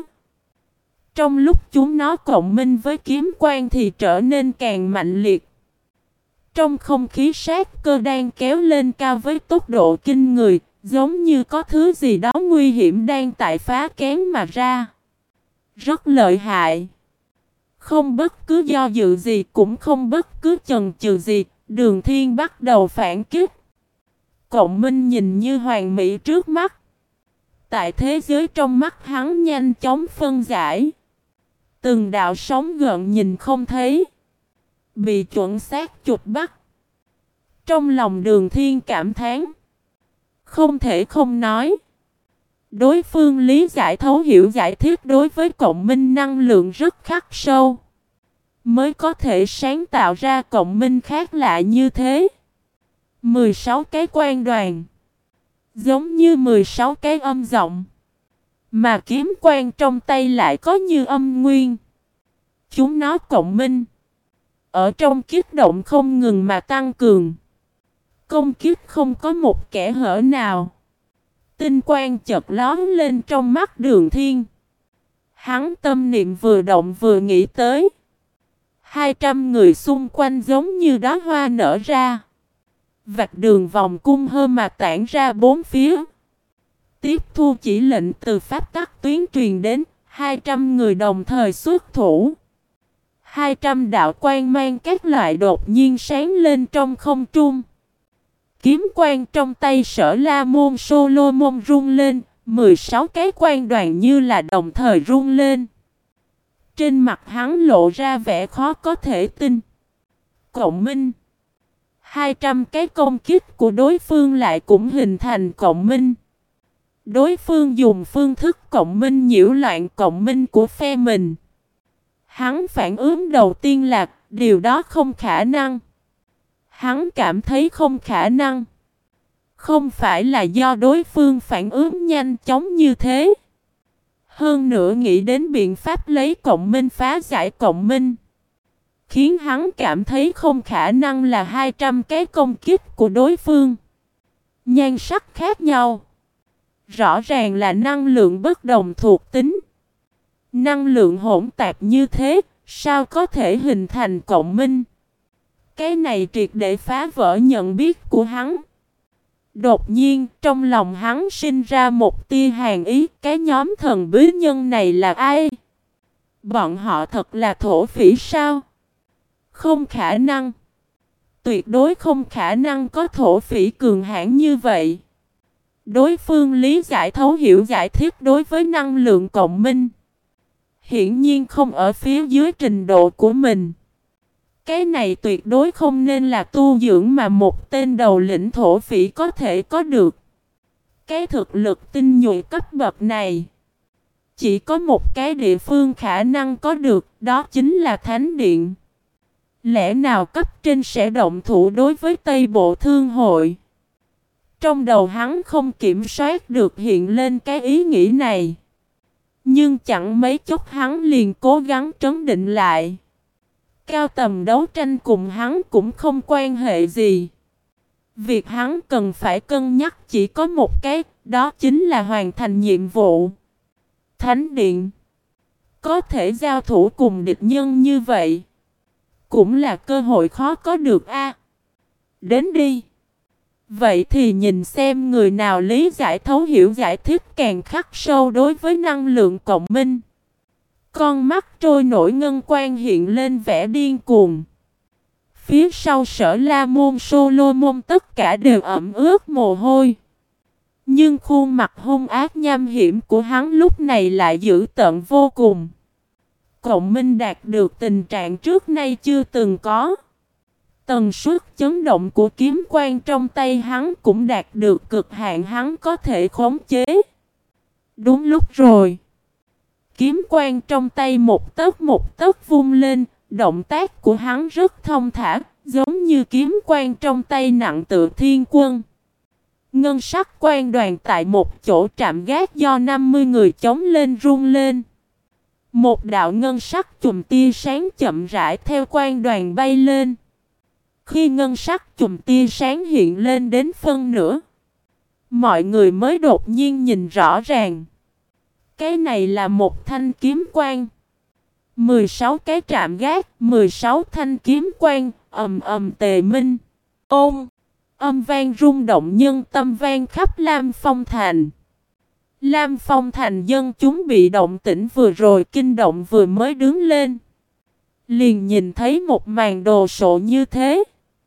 Trong lúc chúng nó cộng minh với kiếm quang thì trở nên càng mạnh liệt. Trong không khí sát cơ đang kéo lên cao với tốc độ kinh người, giống như có thứ gì đó nguy hiểm đang tại phá kén mà ra. Rất lợi hại. Không bất cứ do dự gì, cũng không bất cứ chần chừ gì, Đường Thiên bắt đầu phản kích. Cộng minh nhìn như hoàn mỹ trước mắt. Tại thế giới trong mắt hắn nhanh chóng phân giải. Từng đạo sóng gợn nhìn không thấy, bị chuẩn xác chụp bắt. Trong lòng Đường Thiên cảm thán. Không thể không nói. Đối phương lý giải thấu hiểu giải thích đối với cộng minh năng lượng rất khắc sâu. Mới có thể sáng tạo ra cộng minh khác lạ như thế. mười sáu cái quang đoàn. Giống như mười sáu cái âm giọng. Mà kiếm quang trong tay lại có như âm nguyên. Chúng nó cộng minh. Ở trong kích động không ngừng mà tăng cường. Công kích không có một kẽ hở nào. Tinh quang chợt lóe lên trong mắt Đường Thiên. Hắn tâm niệm vừa động vừa nghĩ tới. Hai trăm người xung quanh giống như đóa hoa nở ra. Vạch đường vòng cung hơ mà tản ra bốn phía. Tiếp thu chỉ lệnh từ pháp tắc tuyến truyền đến. Hai trăm người đồng thời xuất thủ. Hai trăm đạo quang mang các loại đột nhiên sáng lên trong không trung. Kiếm quang trong tay Sở La Môn Solomon rung lên, mười sáu cái quang đoàn như là đồng thời rung lên. Trên mặt hắn lộ ra vẻ khó có thể tin. Cộng minh. Hai trăm cái công kích của đối phương lại cũng hình thành cộng minh. Đối phương dùng phương thức cộng minh nhiễu loạn cộng minh của phe mình. Hắn phản ứng đầu tiên là điều đó không khả năng. Hắn cảm thấy không khả năng. Không phải là do đối phương phản ứng nhanh chóng như thế. Hơn nữa nghĩ đến biện pháp lấy cộng minh phá giải cộng minh. Khiến hắn cảm thấy không khả năng là hai trăm cái công kích của đối phương. Nhan sắc khác nhau. Rõ ràng là năng lượng bất đồng thuộc tính. Năng lượng hỗn tạp như thế, sao có thể hình thành cộng minh? Cái này triệt để phá vỡ nhận biết của hắn. Đột nhiên, trong lòng hắn sinh ra một tia hàn ý, cái nhóm thần bí nhân này là ai? Bọn họ thật là thổ phỉ sao? Không khả năng. Tuyệt đối không khả năng có thổ phỉ cường hãn như vậy. Đối phương lý giải thấu hiểu giải thích đối với năng lượng cộng minh. Hiển nhiên không ở phía dưới trình độ của mình. Cái này tuyệt đối không nên là tu dưỡng mà một tên đầu lĩnh thổ phỉ có thể có được. Cái thực lực tinh nhuệ cấp bậc này, chỉ có một cái địa phương khả năng có được, đó chính là Thánh Điện. Lẽ nào cấp trên sẽ động thủ đối với Tây Bộ Thương Hội? Trong đầu hắn không kiểm soát được hiện lên cái ý nghĩ này. Nhưng chẳng mấy chốc hắn liền cố gắng trấn định lại. Cao tầm đấu tranh cùng hắn cũng không quan hệ gì. Việc hắn cần phải cân nhắc chỉ có một cái, đó chính là hoàn thành nhiệm vụ. Thánh Điện có thể giao thủ cùng địch nhân như vậy, cũng là cơ hội khó có được a. Đến đi. Vậy thì nhìn xem người nào lý giải thấu hiểu giải thích càng khắc sâu đối với năng lượng cộng minh. Con mắt trôi nổi ngân quang hiện lên vẻ điên cuồng. Phía sau Sở La Môn Solomon tất cả đều ẩm ướt mồ hôi. Nhưng khuôn mặt hung ác nham hiểm của hắn lúc này lại dữ tợn vô cùng. Cộng minh đạt được tình trạng trước nay chưa từng có. Tần suất chấn động của kiếm quang trong tay hắn cũng đạt được cực hạn hắn có thể khống chế. Đúng lúc rồi. Kiếm quang trong tay một tấc một tấc vung lên, động tác của hắn rất thông thả, giống như kiếm quang trong tay nặng tựa thiên quân. Ngân sắc quan đoàn tại một chỗ trạm gác do năm mươi người chống lên rung lên. Một đạo ngân sắc chùm tia sáng chậm rãi theo quan đoàn bay lên. Khi ngân sắc chùm tia sáng hiện lên đến phân nửa, mọi người mới đột nhiên nhìn rõ ràng. Cái này là một thanh kiếm quang. mười sáu cái trạm gác, mười sáu thanh kiếm quang, ầm ầm tề minh. Ôm! Âm vang rung động nhân tâm vang khắp Lam Phong Thành. Lam Phong Thành dân chúng bị động tĩnh vừa rồi kinh động vừa mới đứng lên. Liền nhìn thấy một màn đồ sộ như thế.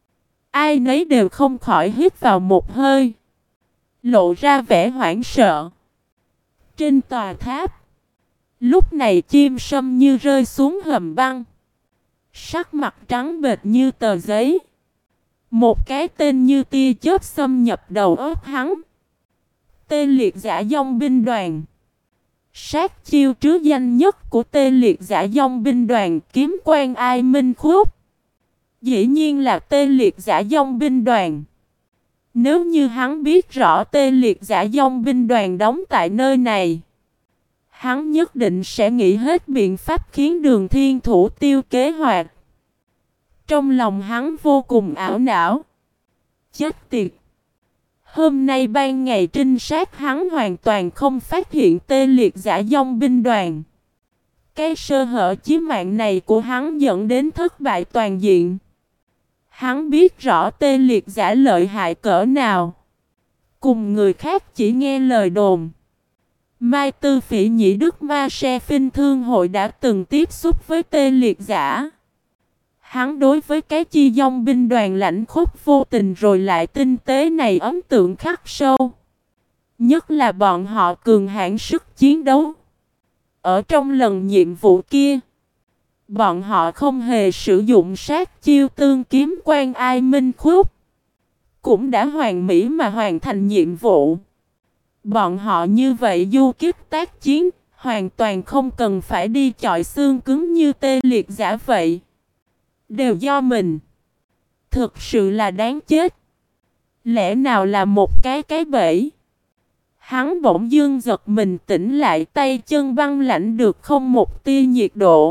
Ai nấy đều không khỏi hít vào một hơi. Lộ ra vẻ hoảng sợ. Trên tòa tháp, lúc này chim sâm như rơi xuống hầm băng. Sắc mặt trắng bệch như tờ giấy. Một cái tên như tia chớp xâm nhập đầu óc hắn. Tê liệt giả dông binh đoàn. Sát chiêu trứ danh nhất của tê liệt giả dông binh đoàn kiếm quan ai minh khúc. Dĩ nhiên là tê liệt giả dông binh đoàn. Nếu như hắn biết rõ tê liệt giả dông binh đoàn đóng tại nơi này, hắn nhất định sẽ nghĩ hết biện pháp khiến Đường Thiên thủ tiêu kế hoạch. Trong lòng hắn vô cùng ảo não. Chết tiệt! Hôm nay ban ngày trinh sát hắn hoàn toàn không phát hiện tê liệt giả dông binh đoàn. Cái sơ hở chí mạng này của hắn dẫn đến thất bại toàn diện. Hắn biết rõ tê liệt giả lợi hại cỡ nào. Cùng người khác chỉ nghe lời đồn. Mai Tư Phỉ Nhĩ Đức Ma Se Phinh Thương Hội đã từng tiếp xúc với tê liệt giả. Hắn đối với cái chi dông binh đoàn lãnh khốc vô tình rồi lại tinh tế này ấn tượng khắc sâu. Nhất là bọn họ cường hãn sức chiến đấu. Ở trong lần nhiệm vụ kia, bọn họ không hề sử dụng sát chiêu tương kiếm quan ai minh khúc. Cũng đã hoàn mỹ mà hoàn thành nhiệm vụ. Bọn họ như vậy du kích tác chiến, hoàn toàn không cần phải đi chọi xương cứng như tê liệt giả vậy. Đều do mình. Thực sự là đáng chết. Lẽ nào là một cái cái bẫy? Hắn bỗng dưng giật mình tỉnh lại, tay chân băng lạnh được không một tia nhiệt độ.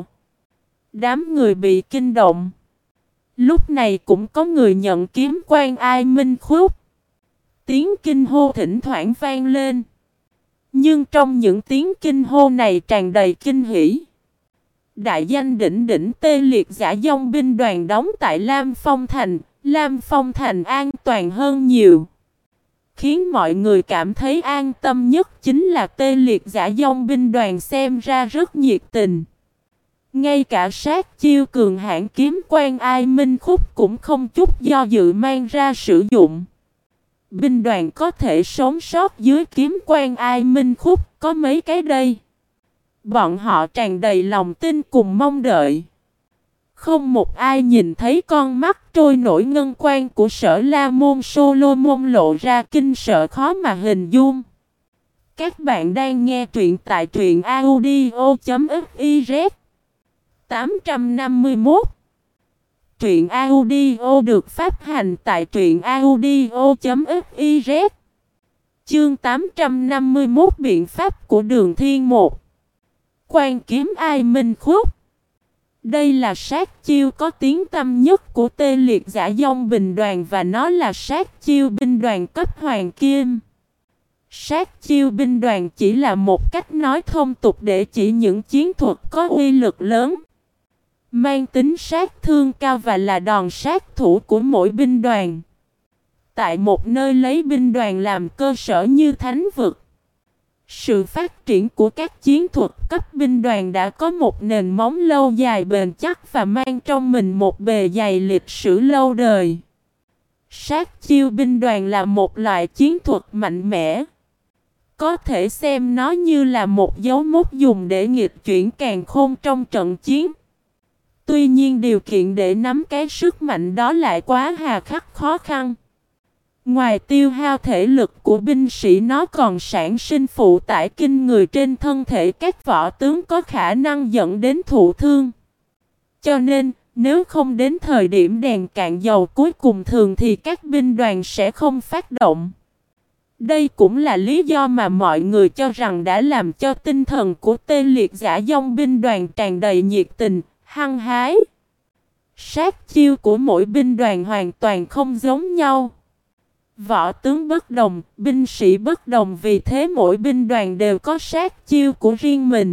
Đám người bị kinh động. Lúc này cũng có người nhận kiếm quan ai minh khúc. Tiếng kinh hô thỉnh thoảng vang lên. Nhưng trong những tiếng kinh hô này tràn đầy kinh hỉ. Đại danh đỉnh đỉnh tê liệt giả dông binh đoàn đóng tại Lam Phong Thành. Lam Phong Thành an toàn hơn nhiều. Khiến mọi người cảm thấy an tâm nhất chính là tê liệt giả dông binh đoàn xem ra rất nhiệt tình. Ngay cả sát chiêu cường hãn kiếm quan ai minh khúc cũng không chút do dự mang ra sử dụng. Binh đoàn có thể sống sót dưới kiếm quan ai minh khúc có mấy cái đây. Bọn họ tràn đầy lòng tin cùng mong đợi. Không một ai nhìn thấy con mắt trôi nổi ngân quang của Sở La Môn Solomon lộ ra kinh sợ khó mà hình dung. Các bạn đang nghe truyện tại truyện audio.fiz tám trăm năm mươi mốt. Truyện audio được phát hành tại truyện audio.fiz. Chương tám trăm năm mươi mốt biện pháp của Đường Thiên một. Quan kiếm ai minh khúc. Đây là sát chiêu có tiếng tăm nhất của tê liệt giả dông binh đoàn và nó là sát chiêu binh đoàn cấp hoàng kim. Sát chiêu binh đoàn chỉ là một cách nói thông tục để chỉ những chiến thuật có uy lực lớn, mang tính sát thương cao và là đòn sát thủ của mỗi binh đoàn. Tại một nơi lấy binh đoàn làm cơ sở như thánh vực, Sự phát triển của các chiến thuật cấp binh đoàn đã có một nền móng lâu dài bền chắc và mang trong mình một bề dày lịch sử lâu đời. Sát chiêu binh đoàn là một loại chiến thuật mạnh mẽ. Có thể xem nó như là một dấu mốc dùng để nghịch chuyển càn khôn trong trận chiến. Tuy nhiên điều kiện để nắm cái sức mạnh đó lại quá hà khắc khó khăn. Ngoài tiêu hao thể lực của binh sĩ, nó còn sản sinh phụ tải kinh người trên thân thể các võ tướng, có khả năng dẫn đến thụ thương. Cho nên, nếu không đến thời điểm đèn cạn dầu cuối cùng thường thì các binh đoàn sẽ không phát động. Đây cũng là lý do mà mọi người cho rằng đã làm cho tinh thần của tê liệt giả dông binh đoàn tràn đầy nhiệt tình, hăng hái. Sát chiêu của mỗi binh đoàn hoàn toàn không giống nhau. Võ tướng bất đồng, binh sĩ bất đồng, vì thế mỗi binh đoàn đều có sát chiêu của riêng mình.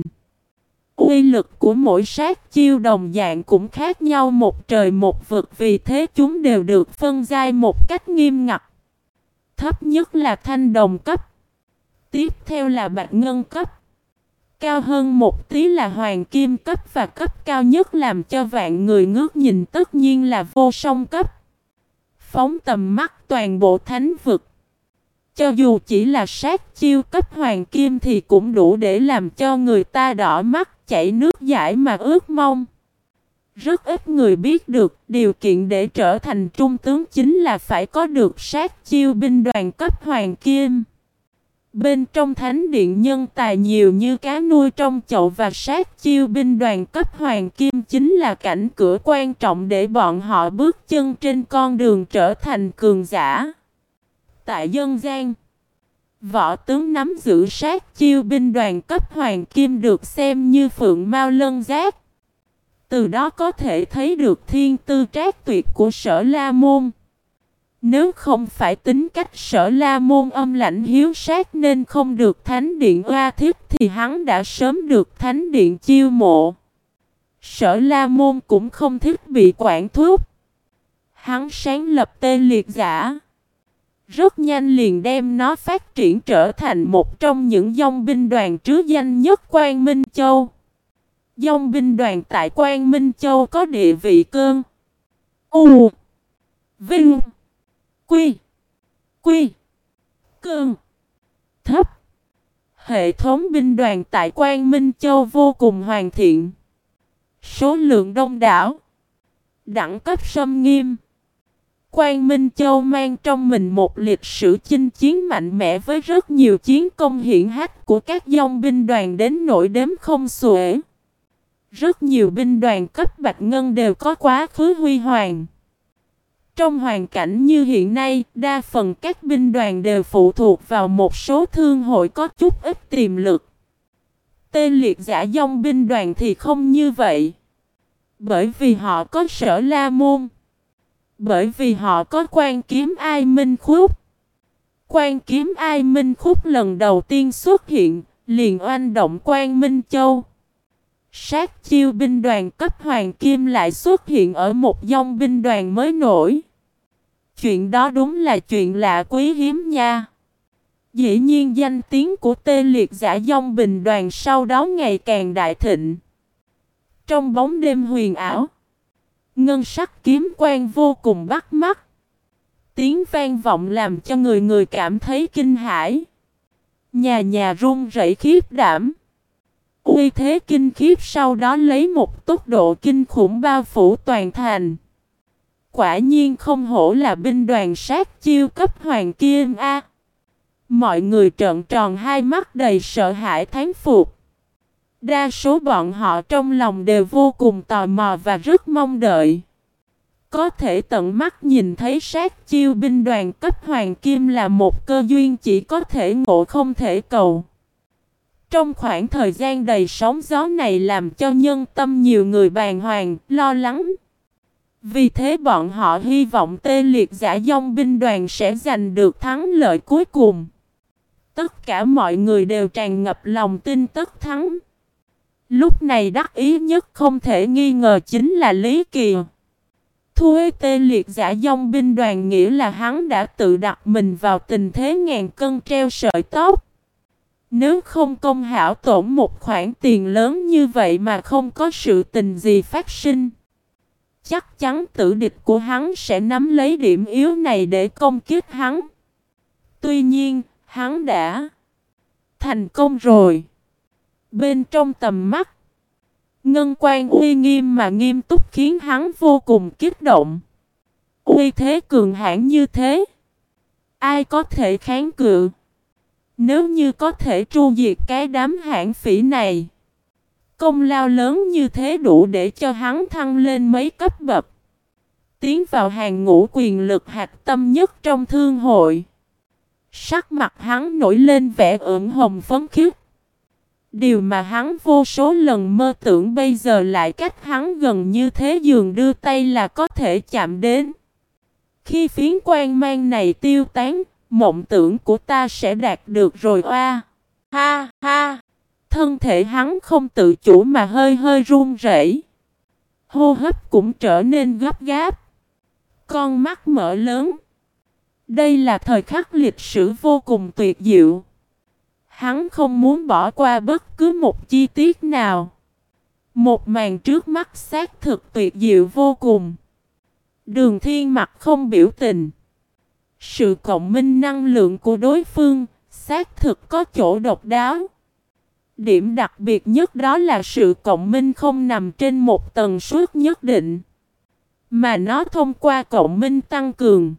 Uy lực của mỗi sát chiêu đồng dạng cũng khác nhau một trời một vực, vì thế chúng đều được phân giai một cách nghiêm ngặt. Thấp nhất là thanh đồng cấp, tiếp theo là bạch ngân cấp, cao hơn một tí là hoàng kim cấp, và cấp cao nhất làm cho vạn người ngước nhìn tất nhiên là vô song cấp. Phóng tầm mắt toàn bộ thánh vực, cho dù chỉ là sát chiêu cấp hoàng kim thì cũng đủ để làm cho người ta đỏ mắt, chảy nước dãi mà ước mong. Rất ít người biết được điều kiện để trở thành trung tướng chính là phải có được sát chiêu binh đoàn cấp hoàng kim. Bên trong thánh điện nhân tài nhiều như cá nuôi trong chậu, và sát chiêu binh đoàn cấp hoàng kim chính là cảnh cửa quan trọng để bọn họ bước chân trên con đường trở thành cường giả. Tại dân gian, võ tướng nắm giữ sát chiêu binh đoàn cấp hoàng kim được xem như phượng mao lân giác. Từ đó có thể thấy được thiên tư trác tuyệt của Sở La Môn. Nếu không phải tính cách Sở La Môn âm lãnh hiếu sát nên không được thánh điện oa thiết thì hắn đã sớm được thánh điện chiêu mộ. Sở La Môn cũng không thích bị quản thúc. Hắn sáng lập tê liệt giả, rất nhanh liền đem nó phát triển trở thành một trong những dòng binh đoàn trứ danh nhất Quang Minh Châu. Dòng binh đoàn tại Quang Minh Châu có địa vị cơn U Vinh Quy Quy Cơn thấp. Hệ thống binh đoàn tại Quang Minh Châu vô cùng hoàn thiện, số lượng đông đảo, đẳng cấp xâm nghiêm. Quang Minh Châu mang trong mình một lịch sử chinh chiến mạnh mẽ với rất nhiều chiến công hiển hách của các dòng binh đoàn đến nỗi đếm không xuể. Rất nhiều binh đoàn cấp bạch ngân đều có quá khứ huy hoàng. Trong hoàn cảnh như hiện nay, đa phần các binh đoàn đều phụ thuộc vào một số thương hội có chút ít tiềm lực. Tê liệt giả dòng binh đoàn thì không như vậy. Bởi vì họ có Sở La Môn. Bởi vì họ có Quan Kiếm Ai Minh Khúc. Quan Kiếm Ai Minh Khúc lần đầu tiên xuất hiện, liền oanh động Quang Minh Châu. Sát chiêu binh đoàn cấp hoàng kim lại xuất hiện ở một dòng binh đoàn mới nổi. Chuyện đó đúng là chuyện lạ quý hiếm nha. Dĩ nhiên danh tiếng của tê liệt giả dòng binh đoàn sau đó ngày càng đại thịnh. Trong bóng đêm huyền ảo, ngân sắc kiếm quang vô cùng bắt mắt. Tiếng vang vọng làm cho người người cảm thấy kinh hãi. Nhà nhà run rẩy khiếp đảm. Uy thế kinh khiếp sau đó lấy một tốc độ kinh khủng bao phủ toàn thành. Quả nhiên không hổ là binh đoàn sát chiêu cấp hoàng kim a. Mọi người trợn tròn hai mắt đầy sợ hãi thán phục. Đa số bọn họ trong lòng đều vô cùng tò mò và rất mong đợi. Có thể tận mắt nhìn thấy sát chiêu binh đoàn cấp hoàng kim là một cơ duyên chỉ có thể ngộ không thể cầu. Trong khoảng thời gian đầy sóng gió này làm cho nhân tâm nhiều người bàng hoàng, lo lắng. Vì thế bọn họ hy vọng tê liệt giả dòng binh đoàn sẽ giành được thắng lợi cuối cùng. Tất cả mọi người đều tràn ngập lòng tin tất thắng. Lúc này đắc ý nhất không thể nghi ngờ chính là Lý Kỳ. Thua tê liệt giả dòng binh đoàn nghĩa là hắn đã tự đặt mình vào tình thế ngàn cân treo sợi tóc. Nếu không công hảo tổn một khoản tiền lớn như vậy mà không có sự tình gì phát sinh, chắc chắn tử địch của hắn sẽ nắm lấy điểm yếu này để công kích hắn. Tuy nhiên, hắn đã thành công rồi. Bên trong tầm mắt, ngân quan uy nghiêm mà nghiêm túc khiến hắn vô cùng kích động. Uy thế cường hãn như thế, ai có thể kháng cự? Nếu như có thể tru diệt cái đám hãn phỉ này, công lao lớn như thế đủ để cho hắn thăng lên mấy cấp bậc, tiến vào hàng ngũ quyền lực hạch tâm nhất trong thương hội. Sắc mặt hắn nổi lên vẻ ửng hồng phấn khích. Điều mà hắn vô số lần mơ tưởng bây giờ lại cách hắn gần như thế, dường đưa tay là có thể chạm đến. Khi phiến quang mang này tiêu tán, mộng tưởng của ta sẽ đạt được rồi oa. Ha ha. Thân thể hắn không tự chủ mà hơi hơi run rẩy. Hô hấp cũng trở nên gấp gáp. Con mắt mở lớn. Đây là thời khắc lịch sử vô cùng tuyệt diệu. Hắn không muốn bỏ qua bất cứ một chi tiết nào. Một màn trước mắt xác thực tuyệt diệu vô cùng. Đường Thiên mặt không biểu tình. Sự cộng minh năng lượng của đối phương xác thực có chỗ độc đáo. Điểm đặc biệt nhất đó là sự cộng minh không nằm trên một tần suất nhất định, mà nó thông qua cộng minh tăng cường.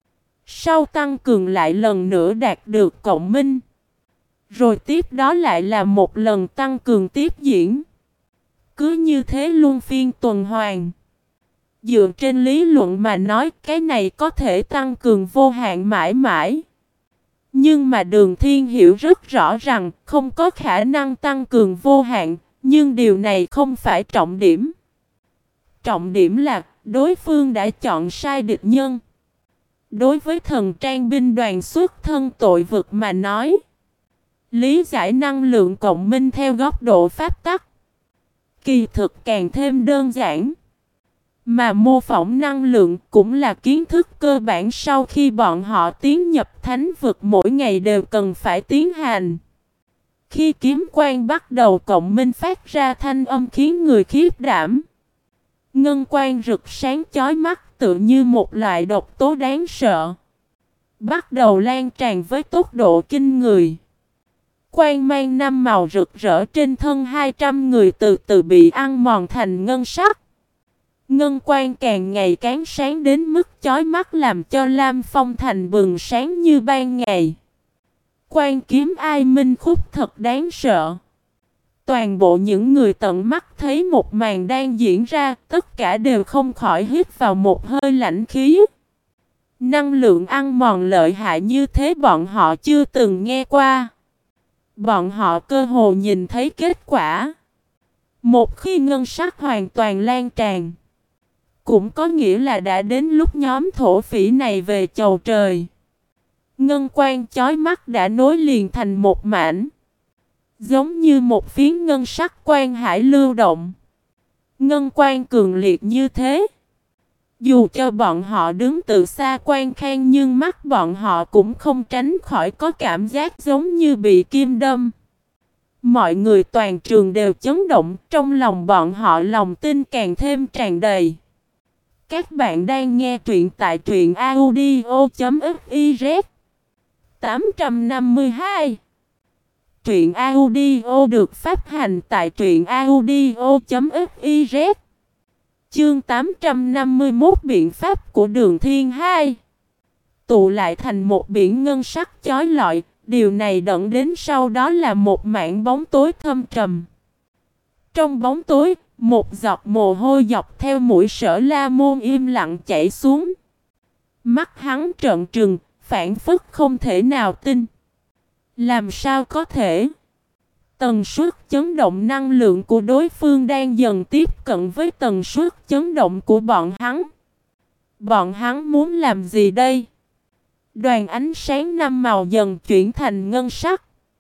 Sau tăng cường lại lần nữa đạt được cộng minh. Rồi tiếp đó lại là một lần tăng cường tiếp diễn. Cứ như thế luân phiên tuần hoàn. Dựa trên lý luận mà nói, cái này có thể tăng cường vô hạn mãi mãi. Nhưng mà Đường Thiên hiểu rất rõ rằng không có khả năng tăng cường vô hạn, nhưng điều này không phải trọng điểm. Trọng điểm là đối phương đã chọn sai địch nhân. Đối với thần trang binh đoàn xuất thân tội vực mà nói, lý giải năng lượng cộng minh theo góc độ pháp tắc kỳ thực càng thêm đơn giản. Mà mô phỏng năng lượng cũng là kiến thức cơ bản sau khi bọn họ tiến nhập thánh vực mỗi ngày đều cần phải tiến hành. Khi kiếm quang bắt đầu cộng minh phát ra thanh âm khiến người khiếp đảm. Ngân quang rực sáng chói mắt tự như một loại độc tố đáng sợ. Bắt đầu lan tràn với tốc độ kinh người. Quang mang năm màu rực rỡ trên thân hai trăm người từ từ bị ăn mòn thành ngân sắc. Ngân quang càng ngày càng sáng đến mức chói mắt làm cho Lam Phong Thành bừng sáng như ban ngày. Quan kiếm ai minh khúc thật đáng sợ. Toàn bộ những người tận mắt thấy một màn đang diễn ra, tất cả đều không khỏi hít vào một hơi lạnh khí. Năng lượng ăn mòn lợi hại như thế bọn họ chưa từng nghe qua. Bọn họ cơ hồ nhìn thấy kết quả. Một khi ngân sắc hoàn toàn lan tràn, cũng có nghĩa là đã đến lúc nhóm thổ phỉ này về chầu trời. Ngân quang chói mắt đã nối liền thành một mảnh, giống như một phiến ngân sắc quang hải lưu động. Ngân quang cường liệt như thế, dù cho bọn họ đứng từ xa quan khang nhưng mắt bọn họ cũng không tránh khỏi có cảm giác giống như bị kim đâm. Mọi người toàn trường đều chấn động, trong lòng bọn họ lòng tin càng thêm tràn đầy. Các bạn đang nghe truyện tại truyện audio chấm fiz. tám trăm năm mươi hai. Truyện audio được phát hành tại truyện audio chấm fiz. Chương tám trăm năm mươi mốt biện pháp của Đường Thiên hai. Tụ lại thành một biển ngân sắc chói lọi, điều này dẫn đến sau đó là một mảng bóng tối thâm trầm. Trong bóng tối, một giọt mồ hôi dọc theo mũi Sở La Môn im lặng chảy xuống. Mắt hắn trợn trừng, phảng phất không thể nào tin. Làm sao có thể? Tần suất chấn động năng lượng của đối phương đang dần tiếp cận với tần suất chấn động của bọn hắn. Bọn hắn muốn làm gì đây? Đoàn ánh sáng năm màu dần chuyển thành ngân sắc.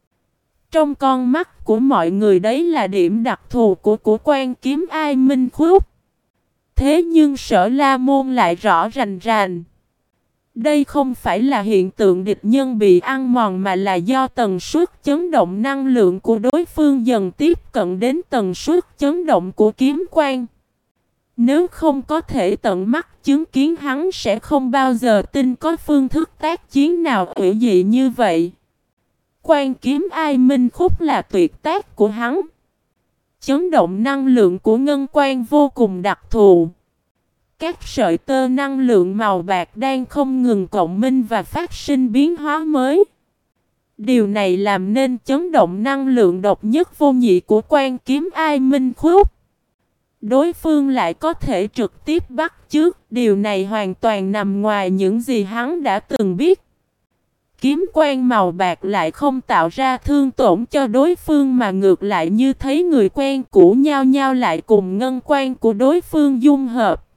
Trong con mắt của mọi người đấy là điểm đặc thù của của quan kiếm ai minh khúc. Thế nhưng Sở La Môn lại rõ rành rành. Đây không phải là hiện tượng địch nhân bị ăn mòn mà là do tần suất chấn động năng lượng của đối phương dần tiếp cận đến tần suất chấn động của kiếm quang. Nếu không có thể tận mắt chứng kiến, hắn sẽ không bao giờ tin có phương thức tác chiến nào ủy dị như vậy. Quan kiếm ai minh khúc là tuyệt tác của hắn. Chấn động năng lượng của ngân quan vô cùng đặc thù. Các sợi tơ năng lượng màu bạc đang không ngừng cộng minh và phát sinh biến hóa mới. Điều này làm nên chấn động năng lượng độc nhất vô nhị của quan kiếm ai minh khúc. Đối phương lại có thể trực tiếp bắt chước, điều này hoàn toàn nằm ngoài những gì hắn đã từng biết. Kiếm quang màu bạc lại không tạo ra thương tổn cho đối phương mà ngược lại như thấy người quen cũ nhau nhau lại cùng ngân quan của đối phương dung hợp.